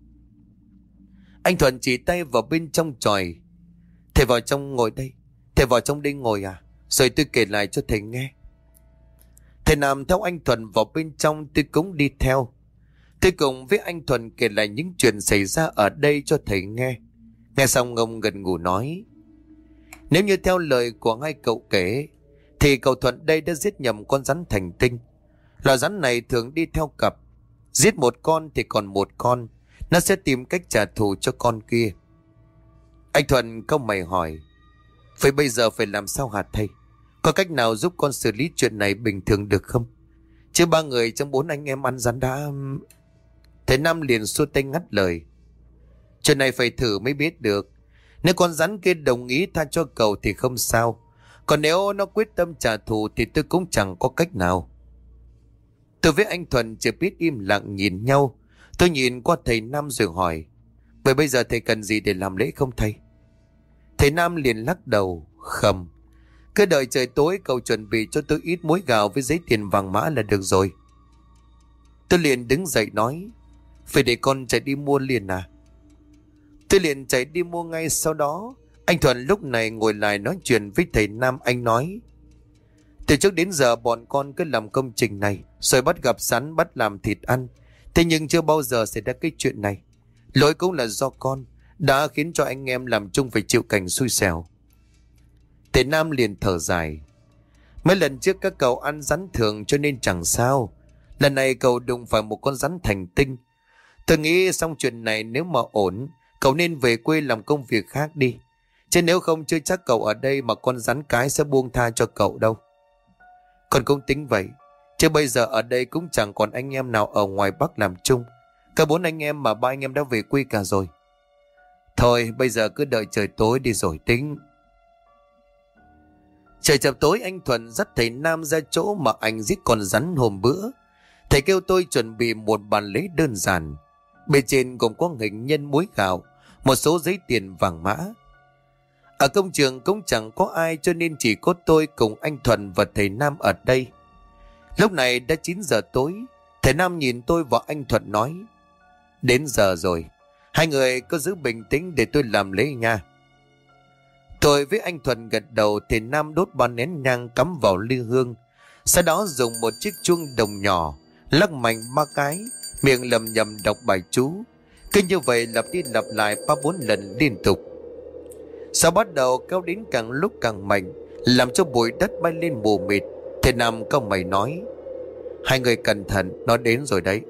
Anh Thuần chỉ tay vào bên trong chòi: thầy vào trong ngồi đây. Thầy vào trong đây ngồi à? Rồi tôi kể lại cho thầy nghe. Thầy Nam theo anh Thuần vào bên trong, tôi cũng đi theo. Tôi cùng với anh Thuần kể lại những chuyện xảy ra ở đây cho thầy nghe. Nghe xong ông gần ngủ nói: nếu như theo lời của hai cậu kể thì cậu Thuận đây đã giết nhầm con rắn thành tinh. Loài rắn này thường đi theo cặp, giết một con thì còn một con, nó sẽ tìm cách trả thù cho con kia. Anh Thuận cau mày hỏi: vậy bây giờ phải làm sao hả thầy? Có cách nào giúp con xử lý chuyện này bình thường được không? Chứ 3 người trong 4 anh em ăn rắn đã... Thầy Nam liền xua tay ngắt lời: chuyện này phải thử mới biết được. Nếu con rắn kia đồng ý tha cho cậu thì không sao, còn nếu nó quyết tâm trả thù thì tôi cũng chẳng có cách nào. Tôi với anh Thuần chỉ biết im lặng nhìn nhau. Tôi nhìn qua thầy Nam rồi hỏi: vậy bây giờ thầy cần gì để làm lễ không thầy? Thầy Nam liền lắc đầu: không, cứ đợi trời tối cậu chuẩn bị cho tôi ít muối gạo với giấy tiền vàng mã là được rồi. Tôi liền đứng dậy nói: phải để con chạy đi mua liền à? Tôi liền chạy đi mua ngay. Sau đó anh Thuần lúc này ngồi lại nói chuyện với thầy Nam. Anh nói: từ trước đến giờ bọn con cứ làm công trình này rồi bắt gặp rắn bắt làm thịt ăn, thế nhưng chưa bao giờ xảy ra cái chuyện này. Lỗi cũng là do con, đã khiến cho anh em làm chung phải chịu cảnh xui xẻo. Thầy Nam liền thở dài. Mấy lần trước các cậu ăn rắn thường cho nên chẳng sao. Lần này cậu đụng phải một con rắn thành tinh. Tôi nghĩ xong chuyện này nếu mà ổn, cậu nên về quê làm công việc khác đi. Chứ nếu không chưa chắc cậu ở đây mà con rắn cái sẽ buông tha cho cậu đâu. Con cũng tính vậy. Chứ bây giờ ở đây cũng chẳng còn anh em nào ở ngoài Bắc làm chung. Cả 4 anh em mà 3 anh em đã về quê cả rồi. Thôi bây giờ cứ đợi trời tối đi rồi tính. Trời chập tối, anh Thuận dắt thầy Nam ra chỗ mà anh giết con rắn hôm bữa. Thầy kêu tôi chuẩn bị một bàn lễ đơn giản. Bề trên gồm có hình nhân muối gạo, một số giấy tiền vàng mã. Ở công trường cũng chẳng có ai cho nên chỉ có tôi cùng anh Thuận và thầy Nam ở đây. Lúc này đã 9 giờ tối. Thầy Nam nhìn tôi và anh Thuận nói: Đến giờ rồi, hai người cứ giữ bình tĩnh để tôi làm lễ nha. Tôi với anh Thuận gật đầu. Thầy Nam đốt 3 nén nhang cắm vào lư hương. Sau đó dùng một chiếc chuông đồng nhỏ lắc mạnh 3 cái, miệng lầm nhầm đọc bài chú. Cứ như vậy lặp đi lặp lại 3-4 lần liên tục. Sau bắt đầu kéo đến càng lúc càng mạnh, làm cho bụi đất bay lên mù mịt. Thầy Nam cau mày nói: Hai người cẩn thận, nó đến rồi đấy.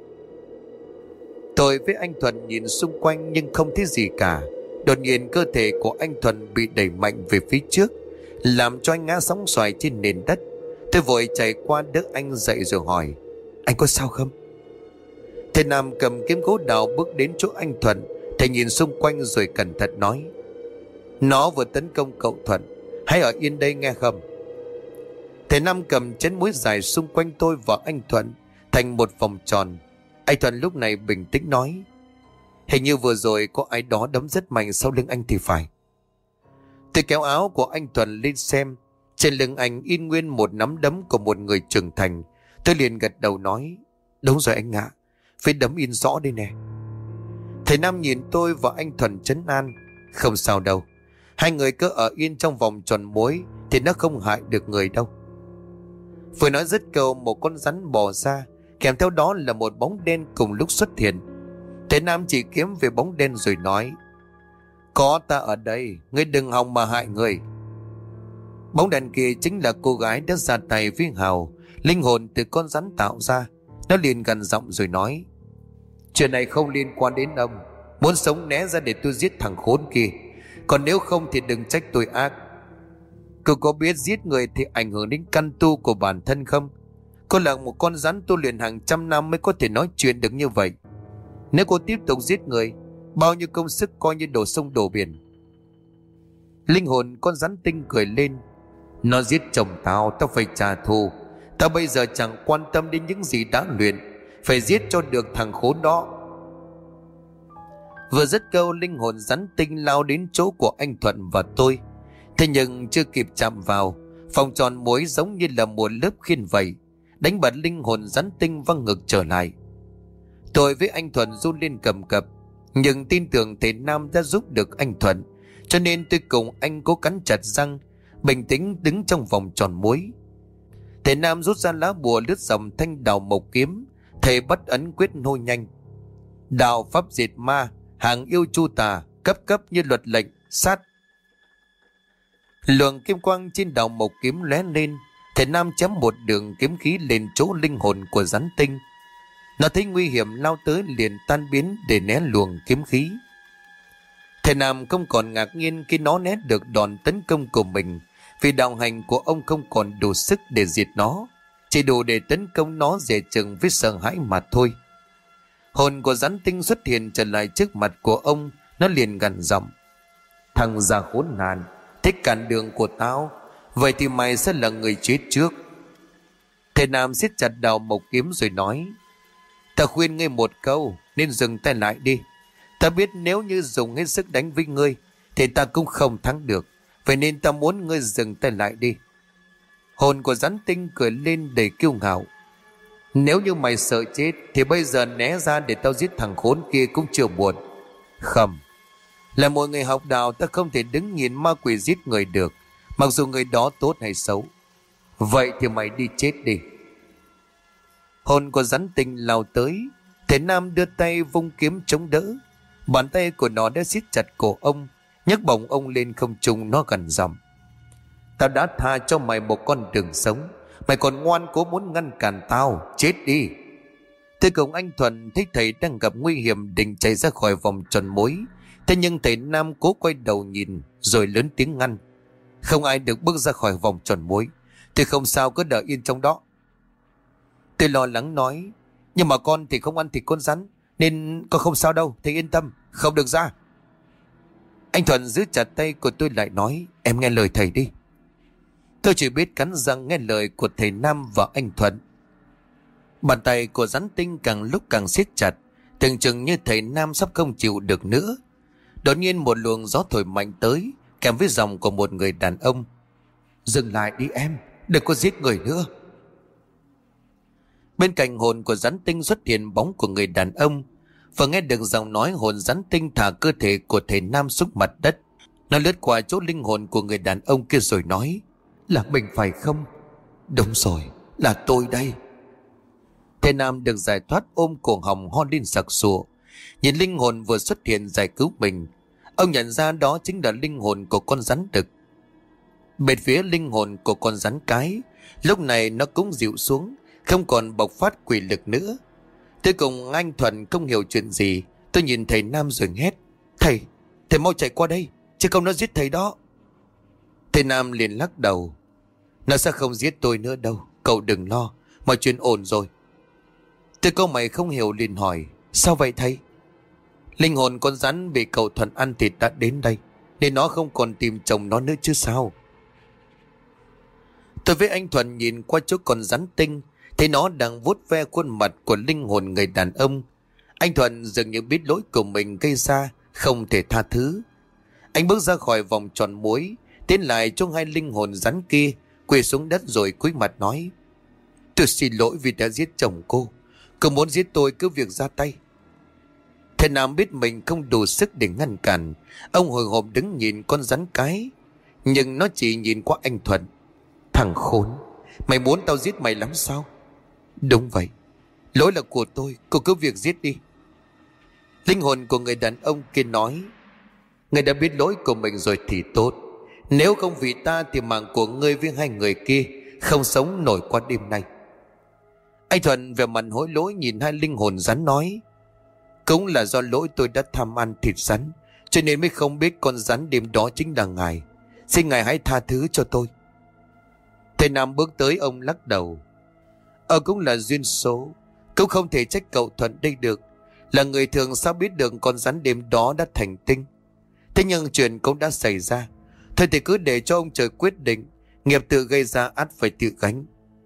Tôi với anh Thuận nhìn xung quanh nhưng không thấy gì cả. Đột nhiên cơ thể của anh Thuận bị đẩy mạnh về phía trước, làm cho anh ngã sóng xoài trên nền đất. Tôi vội chạy qua đỡ anh dậy rồi hỏi: Anh có sao không? Thầy Nam cầm kiếm gỗ đào bước đến chỗ anh Thuận. Thầy nhìn xung quanh rồi cẩn thận nói: Nó vừa tấn công cậu Thuận, hãy ở yên đây nghe không? Thầy Nam cầm chén muối dài xung quanh tôi và anh Thuận thành một vòng tròn. Anh Thuận lúc này bình tĩnh nói: Hình như vừa rồi có ai đó đấm rất mạnh sau lưng anh thì phải. Tôi kéo áo của anh Thuận lên xem. Trên lưng anh in nguyên một nắm đấm của một người trưởng thành. Tôi liền gật đầu nói: Đúng rồi anh ạ, vết đấm in rõ đây nè. Thầy Nam nhìn tôi và anh Thuận trấn an: Không sao đâu, hai người cứ ở yên trong vòng tròn muối thì nó không hại được người đâu. Vừa nói dứt câu, một con rắn bò ra, kèm theo đó là một bóng đen cùng lúc xuất hiện. Thầy Nam chỉ kiếm về bóng đen rồi nói: Có ta ở đây, ngươi đừng hòng mà hại người. Bóng đèn kia chính là cô gái đã ra tay với Hào, linh hồn từ con rắn tạo ra. Nó liền gần giọng rồi nói: Chuyện này không liên quan đến ông. Muốn sống né ra để tôi giết thằng khốn kia, còn nếu không thì đừng trách tôi ác. Cô có biết giết người thì ảnh hưởng đến căn tu của bản thân không? Cô là một con rắn tu luyện hàng trăm năm mới có thể nói chuyện được như vậy. Nếu cô tiếp tục giết người, bao nhiêu công sức coi như đổ sông đổ biển. Linh hồn con rắn tinh cười lên: Nó giết chồng tao, tao phải trả thù. Tao bây giờ chẳng quan tâm đến những gì đã luyện, phải giết cho được thằng khốn đó. Vừa dứt câu, linh hồn rắn tinh lao đến chỗ của anh Thuận và tôi. Thế nhưng chưa kịp chạm vào, vòng tròn muối giống như là một lớp khiên vậy, đánh bật linh hồn rắn tinh văng ngược trở lại. Tôi với anh Thuận run lên cầm cập, nhưng tin tưởng thầy Nam đã giúp được anh Thuận, cho nên tôi cùng anh cố cắn chặt răng, bình tĩnh đứng trong vòng tròn muối. Thầy Nam rút ra lá bùa lướt dòng thanh đào mộc kiếm. Thầy bắt ấn quyết hô nhanh: Đạo pháp diệt ma, hàng yêu chu tà, cấp cấp như luật lệnh, sát. Luồng kim quang trên đào mộc kiếm lóe lên. Thầy Nam chém một đường kiếm khí lên chỗ linh hồn của rắn tinh. Nó thấy nguy hiểm lao tới liền tan biến để né luồng kiếm khí. Thầy Nam không còn ngạc nhiên khi nó né được đòn tấn công của mình, vì đạo hành của ông không còn đủ sức để diệt nó, chỉ đủ để tấn công nó dè chừng với sợ hãi mà thôi. Hồn của rắn tinh xuất hiện trở lại trước mặt của ông. Nó liền gằn giọng: Thằng già khốn nạn, thích cản đường của tao, vậy thì mày sẽ là người chết trước. Thầy Nam siết chặt đào mộc kiếm rồi nói: Ta khuyên ngươi một câu, nên dừng tay lại đi. Ta biết nếu như dùng hết sức đánh với ngươi thì ta cũng không thắng được, vậy nên ta muốn ngươi dừng tay lại đi. Hồn của rắn tinh cười lên đầy kiêu ngạo: Nếu như mày sợ chết thì bây giờ né ra để tao giết thằng khốn kia cũng chưa buồn. Không, là một người học đạo, ta không thể đứng nhìn ma quỷ giết người được, mặc dù người đó tốt hay xấu. Vậy thì mày đi chết đi. Hồn của rắn tinh lao tới. Thầy Nam đưa tay vung kiếm chống đỡ. Bàn tay của nó đã siết chặt cổ ông, nhấc bổng ông lên không trung. Nó gần giọng: tao đã tha cho mày một con đường sống, mày còn ngoan cố muốn ngăn cản tao, chết đi. Thế cùng anh Thuận thấy thầy đang gặp nguy hiểm, định chạy ra khỏi vòng tròn mối. Thế nhưng thầy Nam cố quay đầu nhìn, rồi lớn tiếng ngăn: không ai được bước ra khỏi vòng tròn mối. Thì không sao, cứ đợi yên trong đó. Tôi lo lắng nói: nhưng mà con thì không ăn thịt con rắn, nên con không sao đâu, thầy yên tâm, không được ra. Anh Thuận giữ chặt tay của tôi lại nói: em nghe lời thầy đi. Tôi chỉ biết cắn răng nghe lời của thầy Nam và anh Thuận. Bàn tay của rắn tinh càng lúc càng siết chặt, tưởng chừng như thầy Nam sắp không chịu được nữa. Đột nhiên một luồng gió thổi mạnh tới, kèm với giọng của một người đàn ông: dừng lại đi em, đừng có giết người nữa. Bên cạnh hồn của rắn tinh xuất hiện bóng của người đàn ông. Và nghe được giọng nói, hồn rắn tinh thả cơ thể của thầy Nam xuống mặt đất. Nó lướt qua chỗ linh hồn của người đàn ông kia rồi nói: là mình phải không? Đúng rồi, là tôi đây. Thầy Nam được giải thoát, ôm cổ họng ho lên sặc sụa. Nhìn linh hồn vừa xuất hiện giải cứu mình, ông nhận ra đó chính là linh hồn của con rắn đực. Bên phía linh hồn của con rắn cái, lúc này nó cũng dịu xuống, không còn bộc phát quỷ lực nữa. Tôi cùng anh Thuận không hiểu chuyện gì. Tôi nhìn thầy Nam rồi hét: thầy mau chạy qua đây, chứ không nó giết thầy đó. Thầy Nam liền lắc đầu: nó sẽ không giết tôi nữa đâu, cậu đừng lo, mọi chuyện ổn rồi. Tôi câu mày không hiểu liền hỏi: sao vậy thầy? Linh hồn con rắn bị cậu Thuận ăn thịt đã đến đây, nên nó không còn tìm chồng nó nữa chứ sao. Tôi với anh Thuận nhìn qua chỗ con rắn tinh, thấy nó đang vuốt ve khuôn mặt của linh hồn người đàn ông. Anh Thuận dường như biết lỗi của mình gây ra, không thể tha thứ. Anh bước ra khỏi vòng tròn muối, tiến lại chỗ hai linh hồn rắn kia, quỳ xuống đất rồi cúi mặt nói: tôi xin lỗi vì đã giết chồng cô. Cô muốn giết tôi cứ việc ra tay. Thầy Nam biết mình không đủ sức để ngăn cản. Ông hồi hộp đứng nhìn con rắn cái, nhưng nó chỉ nhìn qua anh Thuận: thằng khốn, mày muốn tao giết mày lắm sao? Đúng vậy, lỗi là của tôi, cô cứ việc giết đi. Linh hồn của người đàn ông kia nói: ngươi đã biết lỗi của mình rồi thì tốt. Nếu không vì ta thì mạng của ngươi với hai người kia không sống nổi qua đêm nay. Anh Thuận về mặt hối lỗi nhìn hai linh hồn rắn nói: cũng là do lỗi tôi đã tham ăn thịt rắn, cho nên mới không biết con rắn đêm đó chính là ngài. Xin ngài hãy tha thứ cho tôi. Thầy Nam bước tới, ông lắc đầu: cũng là duyên số, cũng không thể trách cậu Thuận đây được. Là người thường sao biết được con rắn đêm đó đã thành tinh. Thế nhưng chuyện cũng đã xảy ra, thôi thì cứ để cho ông trời quyết định. Nghiệp tự gây ra ắt phải tự gánh.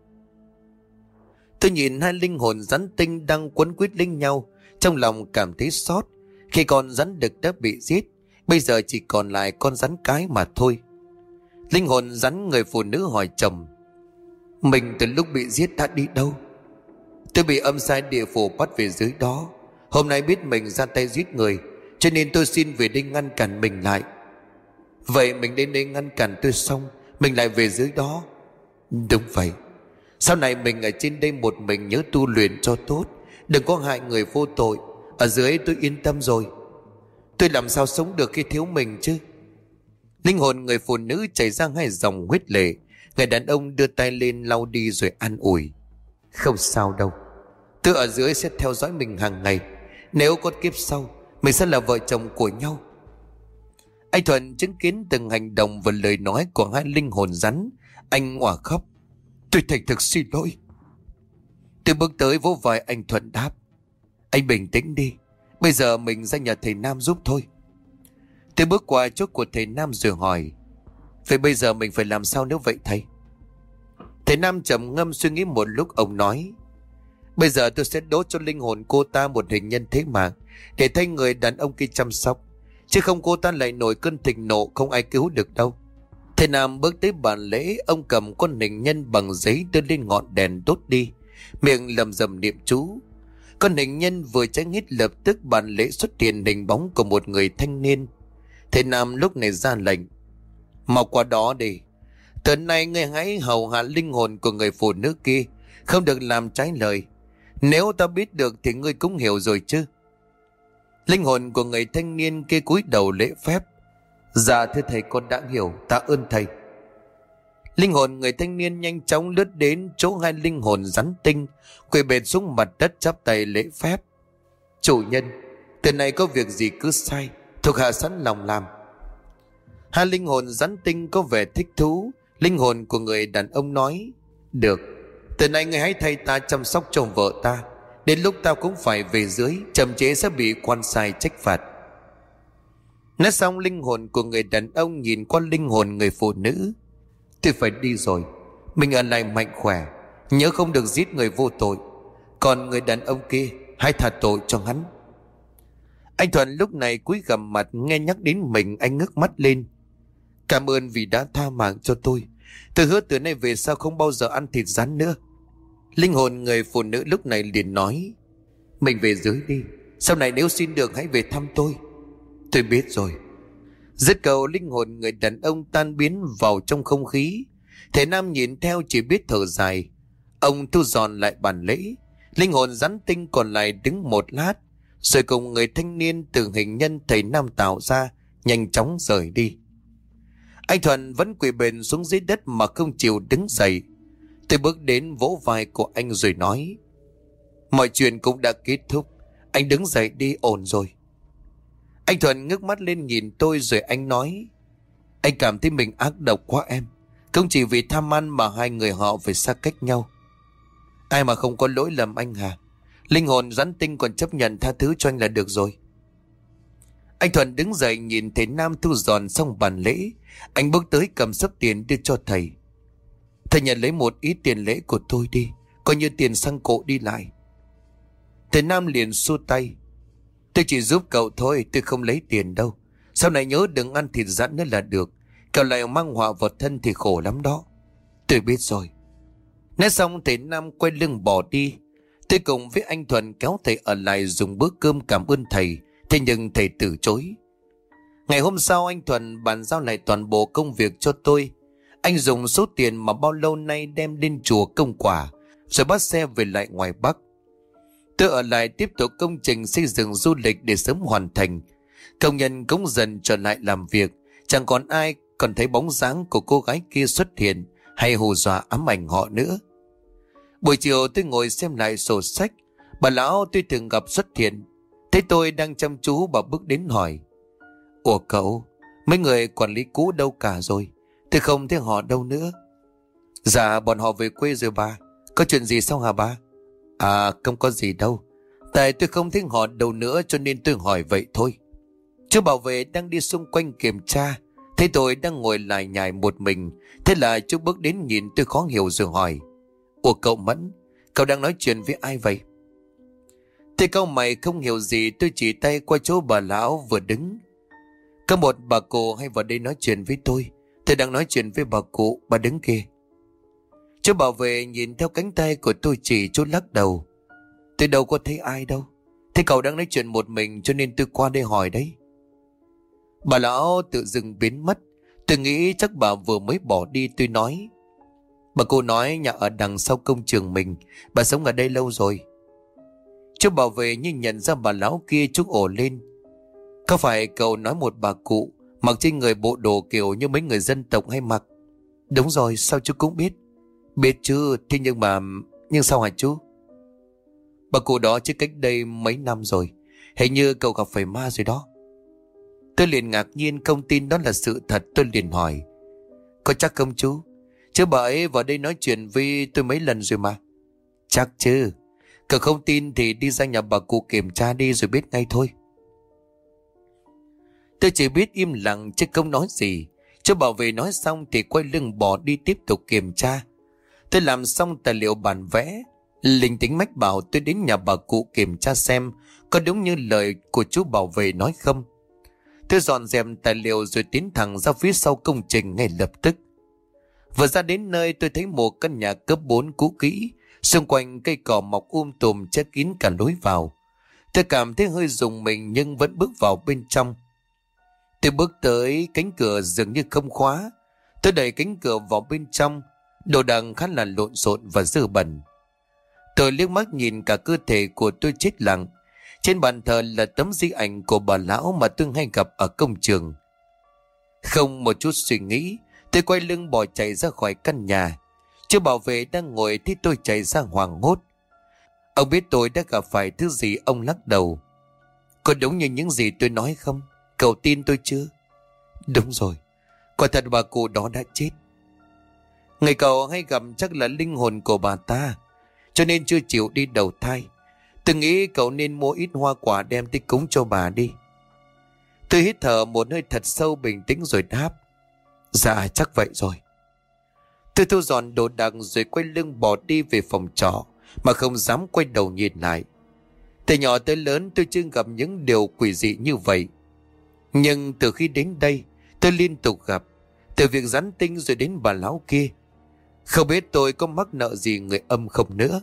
Tôi nhìn hai linh hồn rắn tinh đang quấn quýt lên nhau, trong lòng cảm thấy xót. Khi con rắn đực đã bị giết, bây giờ chỉ còn lại con rắn cái mà thôi. Linh hồn rắn người phụ nữ hỏi chồng: mình từ lúc bị giết đã đi đâu? Tôi bị âm sai địa phủ bắt về dưới đó. Hôm nay biết mình ra tay giết người, cho nên tôi xin về đây ngăn cản mình lại. Vậy mình đến đây ngăn cản tôi xong, mình lại về dưới đó? Đúng vậy. Sau này mình ở trên đây một mình nhớ tu luyện cho tốt, đừng có hại người vô tội. Ở dưới tôi yên tâm rồi. Tôi làm sao sống được khi thiếu mình chứ? Linh hồn người phụ nữ chảy ra hai dòng huyết lệ. Người đàn ông đưa tay lên lau đi rồi an ủi: không sao đâu, tôi ở dưới sẽ theo dõi mình hàng ngày. Nếu có kiếp sau, mình sẽ là vợ chồng của nhau. Anh Thuận chứng kiến từng hành động và lời nói của hai linh hồn rắn. Anh òa khóc: tôi thành thực xin lỗi. Tôi bước tới vỗ vai anh Thuận đáp: anh bình tĩnh đi, bây giờ mình ra nhờ thầy Nam giúp thôi. Tôi bước qua chỗ của thầy Nam rồi hỏi: vậy bây giờ mình phải làm sao nếu vậy thầy? Thầy Nam trầm ngâm suy nghĩ một lúc, ông nói: bây giờ tôi sẽ đốt cho linh hồn cô ta một hình nhân thế mạng, để thay người đàn ông kia chăm sóc, chứ không cô ta lại nổi cơn thịnh nộ, không ai cứu được đâu. Thầy Nam bước tới bàn lễ, ông cầm con hình nhân bằng giấy đưa lên ngọn đèn đốt đi, miệng lầm rầm niệm chú. Con hình nhân vừa cháy hết, lập tức bàn lễ xuất hiện hình bóng của một người thanh niên. Thầy Nam lúc này ra lệnh: mau qua đó đi. Từ nay ngươi hãy hầu hạ linh hồn của người phụ nữ kia, không được làm trái lời. Nếu ta biết được thì ngươi cũng hiểu rồi chứ. Linh hồn của người thanh niên kia cúi đầu lễ phép. Dạ thưa thầy, con đã hiểu, tạ ơn thầy. Linh hồn người thanh niên nhanh chóng lướt đến chỗ hai linh hồn rắn tinh, quỳ bệt xuống mặt đất chắp tay lễ phép. Chủ nhân, từ này có việc gì cứ sai, thuộc hạ sẵn lòng làm. Hai linh hồn rắn tinh có vẻ thích thú. Linh hồn của người đàn ông nói: được, từ nay người hãy thay ta chăm sóc cho vợ ta. Đến lúc ta cũng phải về dưới, chậm chế sẽ bị quan sai trách phạt. Nói xong, linh hồn của người đàn ông nhìn qua linh hồn người phụ nữ. Tôi phải đi rồi, mình ở lại mạnh khỏe, nhớ không được giết người vô tội. Còn người đàn ông kia, hãy tha tội cho hắn. Anh Thuận lúc này cúi gằm mặt, nghe nhắc đến mình anh ngước mắt lên. Cảm ơn vì đã tha mạng cho tôi. Tôi hứa từ nay về sau không bao giờ ăn thịt rắn nữa. Linh hồn người phụ nữ lúc này liền nói: mình về dưới đi, sau này nếu xin được hãy về thăm tôi. Tôi biết rồi. Dứt câu, linh hồn người đàn ông tan biến vào trong không khí. Thầy Nam nhìn theo chỉ biết thở dài. Ông thu dọn lại bàn lễ. Linh hồn rắn tinh còn lại đứng một lát, rồi cùng người thanh niên từ hình nhân thầy Nam tạo ra nhanh chóng rời đi. Anh Thuận vẫn quỳ bền xuống dưới đất mà không chịu đứng dậy. Tôi bước đến vỗ vai của anh rồi nói: mọi chuyện cũng đã kết thúc, anh đứng dậy đi, ổn rồi. Anh Thuận ngước mắt lên nhìn tôi rồi anh nói: anh cảm thấy mình ác độc quá em. Không chỉ vì tham ăn mà hai người họ phải xa cách nhau. Ai mà không có lỗi lầm anh hả? Linh hồn rắn tinh còn chấp nhận tha thứ cho anh là được rồi. Anh Thuận đứng dậy nhìn thầy Nam thu dọn xong bàn lễ. Anh bước tới cầm sấp tiền đưa cho thầy. Thầy nhận lấy một ít tiền lễ của tôi đi, coi như tiền xăng cộ đi lại. Thầy Nam liền xua tay: tôi chỉ giúp cậu thôi, tôi không lấy tiền đâu. Sau này nhớ đừng ăn thịt rắn nữa là được, cậu lại mang họa vào thân thì khổ lắm đó. Tôi biết rồi. Nói xong thầy Nam quay lưng bỏ đi. Tôi cùng với anh Thuận kéo thầy ở lại dùng bữa cơm cảm ơn thầy. Thế nhưng thầy từ chối. Ngày hôm sau anh Thuận bàn giao lại toàn bộ công việc cho tôi. Anh dùng số tiền mà bao lâu nay đem lên chùa Công Quả, rồi bắt xe về lại ngoài Bắc. Tôi ở lại tiếp tục công trình xây dựng du lịch để sớm hoàn thành. Công nhân cũng dần trở lại làm việc. Chẳng còn ai còn thấy bóng dáng của cô gái kia xuất hiện hay hù dọa ám ảnh họ nữa. Buổi chiều tôi ngồi xem lại sổ sách. Bà lão tôi thường gặp xuất hiện. Thấy tôi đang chăm chú, bà bước đến hỏi: ủa cậu, mấy người quản lý cũ đâu cả rồi? Tôi không thấy họ đâu nữa. Dạ bọn họ về quê rồi bà. Có chuyện gì sao hả bà? À không có gì đâu, tại tôi không thấy họ đâu nữa cho nên tôi hỏi vậy thôi. Chú bảo vệ đang đi xung quanh kiểm tra, thấy tôi đang ngồi lải nhải một mình. Thế là chú bước đến nhìn tôi khó hiểu rồi hỏi: ủa cậu Mẫn, cậu đang nói chuyện với ai vậy? Thế cau mày không hiểu gì, tôi chỉ tay qua chỗ bà lão vừa đứng. Có một bà cụ hay vào đây nói chuyện với tôi. Tôi đang nói chuyện với bà cụ, bà đứng kia. Chú bảo vệ nhìn theo cánh tay của tôi chỉ, chú lắc đầu: tôi đâu có thấy ai đâu. Thế cậu đang nói chuyện một mình cho nên tôi qua đây hỏi đấy. Bà lão tự dưng biến mất. Tôi nghĩ chắc bà vừa mới bỏ đi. Tôi nói: bà cụ nói nhà ở đằng sau công trường mình, bà sống ở đây lâu rồi. Chú bảo vệ như nhận ra bà lão kia, chú ồ lên: có phải cậu nói một bà cụ mặc trên người bộ đồ kiểu như mấy người dân tộc hay mặc? Đúng rồi, sao chú cũng biết? Biết chứ, thế nhưng sao hả chú? Bà cụ đó chứ cách đây mấy năm rồi, hình như cậu gặp phải ma rồi đó. Tôi liền ngạc nhiên không tin đó là sự thật. Tôi liền hỏi: có chắc không chú? Chứ bà ấy vào đây nói chuyện với tôi mấy lần rồi mà. Chắc chứ. Cậu không tin thì đi ra nhà bà cụ kiểm tra đi rồi biết ngay thôi. Tôi chỉ biết im lặng chứ không nói gì. Chú bảo vệ nói xong thì quay lưng bỏ đi tiếp tục kiểm tra. Tôi làm xong tài liệu bản vẽ, linh tính mách bảo tôi đến nhà bà cụ kiểm tra xem có đúng như lời của chú bảo vệ nói không. Tôi dọn dẹp tài liệu rồi tiến thẳng ra phía sau công trình ngay lập tức. Vừa ra đến nơi tôi thấy một căn nhà cấp 4 cũ kỹ, xung quanh cây cỏ mọc tùm che kín cả lối vào. Tôi cảm thấy hơi rùng mình nhưng vẫn bước vào bên trong. Tôi bước tới cánh cửa dường như không khóa. Tôi đẩy cánh cửa vào bên trong. Đồ đạc khá là lộn xộn và dơ bẩn. Tôi liếc mắt nhìn cả cơ thể của tôi chết lặng. Trên bàn thờ là tấm di ảnh của bà lão mà tôi hay gặp ở công trường. Không một chút suy nghĩ, tôi quay lưng bỏ chạy ra khỏi căn nhà. Chưa bảo vệ đang ngồi thì tôi chạy ra hoảng hốt. Ông biết tôi đã gặp phải thứ gì? Ông lắc đầu. Có đúng như những gì tôi nói không? Cậu tin tôi chưa? Đúng rồi, quả thật bà cụ đó đã chết. Người cậu hay gặp chắc là linh hồn của bà ta, cho nên chưa chịu đi đầu thai. Tôi nghĩ cậu nên mua ít hoa quả đem tới cúng cho bà đi. Tôi hít thở một hơi thật sâu, bình tĩnh rồi đáp. Dạ chắc vậy rồi. Tôi thu dọn đồ đạc rồi quay lưng bỏ đi về phòng trọ, mà không dám quay đầu nhìn lại. Từ nhỏ tới lớn tôi chưa gặp những điều quỷ dị như vậy. Nhưng từ khi đến đây, tôi liên tục gặp, từ việc rắn tinh rồi đến bà lão kia. Không biết tôi có mắc nợ gì người âm không nữa.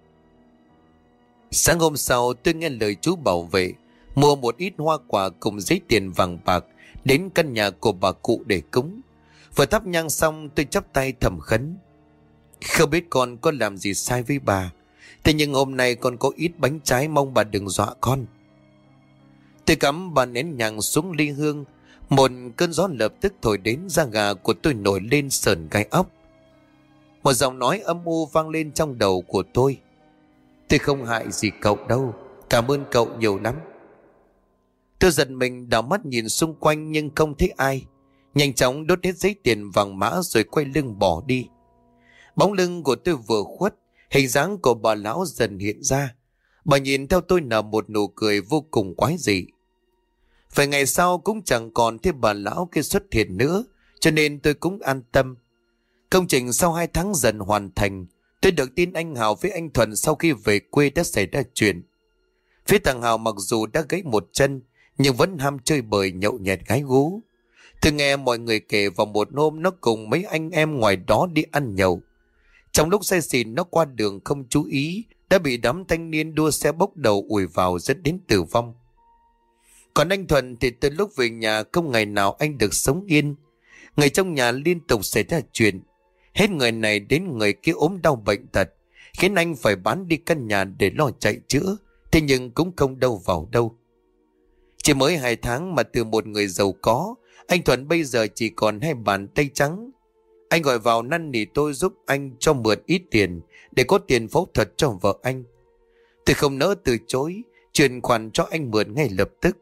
Sáng hôm sau tôi nghe lời chú bảo vệ, mua một ít hoa quả cùng giấy tiền vàng bạc đến căn nhà của bà cụ để cúng. Vừa thắp nhang xong tôi chắp tay thầm khấn. Không biết con có làm gì sai với bà, thế nhưng hôm nay con có ít bánh trái, mong bà đừng dọa con. Tôi cắm bà nén nhang xuống ly hương. Một cơn gió lập tức thổi đến, da gà của tôi nổi lên sởn gai óc. Một giọng nói âm u vang lên trong đầu của tôi. Tôi không hại gì cậu đâu, cảm ơn cậu nhiều lắm. Tôi giật mình đảo mắt nhìn xung quanh nhưng không thấy ai. Nhanh chóng đốt hết giấy tiền vàng mã rồi quay lưng bỏ đi. Bóng lưng của tôi vừa khuất, hình dáng của bà lão dần hiện ra. Bà nhìn theo tôi nở một nụ cười vô cùng quái dị. Vài ngày sau cũng chẳng còn thấy bà lão kia xuất hiện nữa, cho nên tôi cũng an tâm. Công trình sau 2 tháng dần hoàn thành. Tôi được tin anh Hào với anh Thuần sau khi về quê đã xảy ra chuyện. Phía thằng Hào mặc dù đã gãy một chân, nhưng vẫn ham chơi bời nhậu nhẹt gái gú. Tôi nghe mọi người kể vào một hôm nó cùng mấy anh em ngoài đó đi ăn nhậu. Trong lúc say xỉn nó qua đường không chú ý, đã bị đám thanh niên đua xe bốc đầu ùi vào dẫn đến tử vong. Còn anh Thuần thì từ lúc về nhà không ngày nào anh được sống yên. Người trong nhà liên tục xảy ra chuyện. Hết người này đến người kia ốm đau bệnh tật, khiến anh phải bán đi căn nhà để lo chạy chữa. Thế nhưng cũng không đâu vào đâu. Chỉ mới 2 tháng mà từ một người giàu có, anh Thuần bây giờ chỉ còn 2 bàn tay trắng. Anh gọi vào năn nỉ tôi giúp anh cho mượn ít tiền để có tiền phẫu thuật cho vợ anh. Tôi không nỡ từ chối, chuyển khoản cho anh mượn ngay lập tức.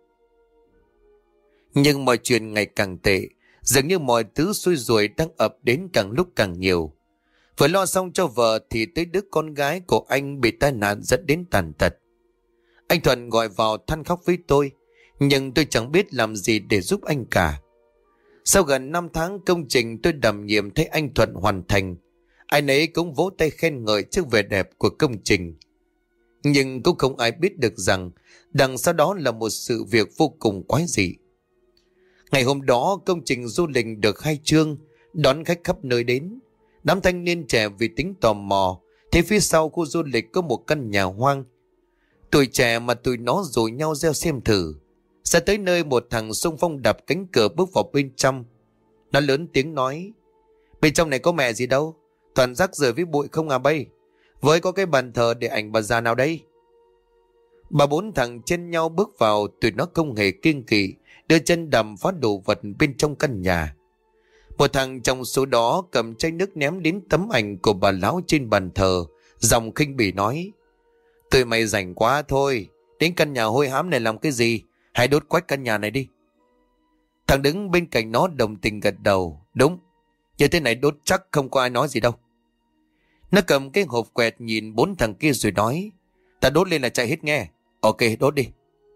Nhưng mọi chuyện ngày càng tệ, dường như mọi thứ xui rủi đang ập đến càng lúc càng nhiều. Vừa lo xong cho vợ thì tới đứa con gái của anh bị tai nạn dẫn đến tàn tật. Anh Thuần gọi vào than khóc với tôi, nhưng tôi chẳng biết làm gì để giúp anh cả. Sau gần 5 tháng công trình tôi đảm nhiệm thấy anh Thuận hoàn thành. Ai nấy cũng vỗ tay khen ngợi trước vẻ đẹp của công trình. Nhưng cũng không ai biết được rằng đằng sau đó là một sự việc vô cùng quái dị. Ngày hôm đó công trình du lịch được khai trương, đón khách khắp nơi đến. Đám thanh niên trẻ vì tính tò mò, thấy phía sau khu du lịch có một căn nhà hoang. Tuổi trẻ mà tụi nó rủ nhau reo xem thử. Sẽ tới nơi một thằng xung phong đập cánh cửa bước vào bên trong. Nó lớn tiếng nói: bên trong này có mẹ gì đâu, toàn rác rưởi với bụi không à bay. Với có cái bàn thờ để ảnh bà già nào đây? 3-4 thằng chen nhau bước vào, tụi nó không hề kiêng kỵ, đưa chân đầm phá đồ vật bên trong căn nhà. Một thằng trong số đó cầm chai nước ném đến tấm ảnh của bà lão trên bàn thờ, giọng khinh bỉ nói: tụi mày rảnh quá thôi, đến căn nhà hôi hám này làm cái gì? Hãy đốt quách căn nhà này đi. Thằng đứng bên cạnh nó đồng tình gật đầu: đúng, như thế này đốt chắc không có ai nói gì đâu. Nó cầm cái hộp quẹt nhìn 4 thằng kia rồi nói: ta đốt lên là chạy hết nghe. Ok, đốt đi.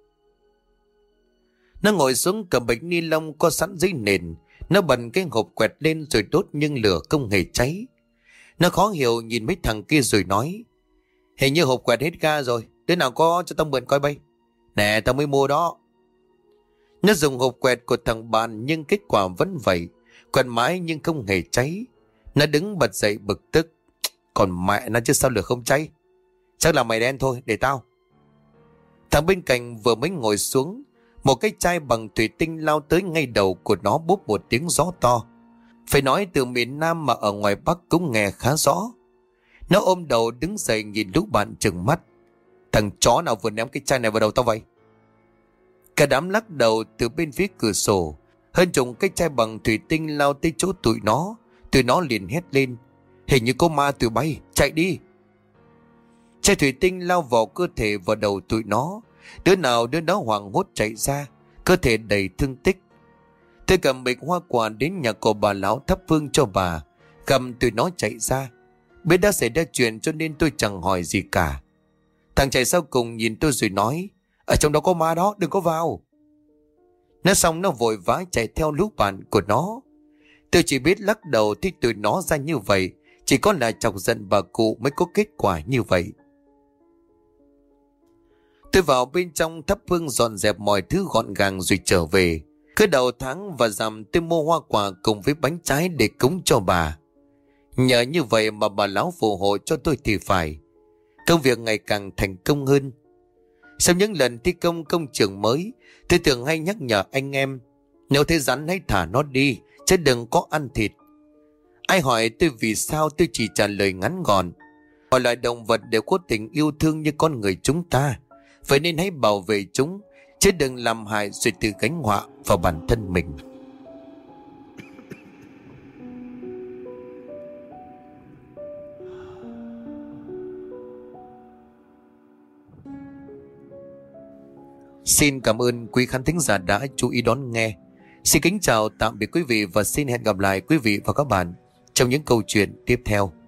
Nó ngồi xuống cầm bịch ni lông có sẵn dưới nền. Nó bật cái hộp quẹt lên rồi đốt nhưng lửa không hề cháy. Nó khó hiểu nhìn mấy thằng kia rồi nói: hình như hộp quẹt hết ga rồi, đứa nào có cho tao mượn coi bay. Nè, tao mới mua đó. Nó dùng hộp quẹt của thằng bạn nhưng kết quả vẫn vậy, quẹt mãi nhưng không hề cháy. Nó đứng bật dậy bực tức: còn mẹ nó chứ sao lửa không cháy? Chắc là mày đen thôi, để tao. Thằng bên cạnh vừa mới ngồi xuống, một cái chai bằng thủy tinh lao tới ngay đầu của nó, búp một tiếng gió to. Phải nói từ miền Nam mà ở ngoài Bắc cũng nghe khá rõ. Nó ôm đầu đứng dậy nhìn lũ bạn trừng mắt: Thằng chó nào vừa ném cái chai này vào đầu tao vậy? Cả đám lắc đầu từ bên phía cửa sổ. Hơn chục cái chai bằng thủy tinh lao tới chỗ tụi nó. Tụi nó liền hét lên: hình như có ma tụi bay, chạy đi! Chai thủy tinh lao vào cơ thể vào đầu tụi nó. Đứa nào đứa đó hoảng hốt chạy ra, cơ thể đầy thương tích. Tôi cầm bịch hoa quả đến nhà của bà lão thắp hương cho bà. Cầm tụi nó chạy ra. Biết đã xảy ra chuyện cho nên tôi chẳng hỏi gì cả. Thằng chạy sau cùng nhìn tôi rồi nói: ở trong đó có ma đó, đừng có vào. Nói xong nó vội vã chạy theo lũ bạn của nó. Tôi chỉ biết lắc đầu thì tụi nó ra như vậy. Chỉ có là chọc giận bà cụ mới có kết quả như vậy. Tôi vào bên trong thắp hương dọn dẹp mọi thứ gọn gàng rồi trở về. Cứ đầu tháng và rằm tôi mua hoa quả cùng với bánh trái để cúng cho bà. Nhờ như vậy mà bà lão phù hộ cho tôi thì phải. Công việc ngày càng thành công hơn. Sau những lần thi công công trường mới, tôi thường hay nhắc nhở anh em: nếu thấy rắn hãy thả nó đi, chứ đừng có ăn thịt. Ai hỏi tôi vì sao, tôi chỉ trả lời ngắn gọn: mọi loài động vật đều có tình yêu thương như con người chúng ta. Vậy nên hãy bảo vệ chúng, chứ đừng làm hại rồi tự gánh họa vào bản thân mình. Xin cảm ơn quý khán thính giả đã chú ý đón nghe. Xin kính chào tạm biệt quý vị và xin hẹn gặp lại quý vị và các bạn trong những câu chuyện tiếp theo.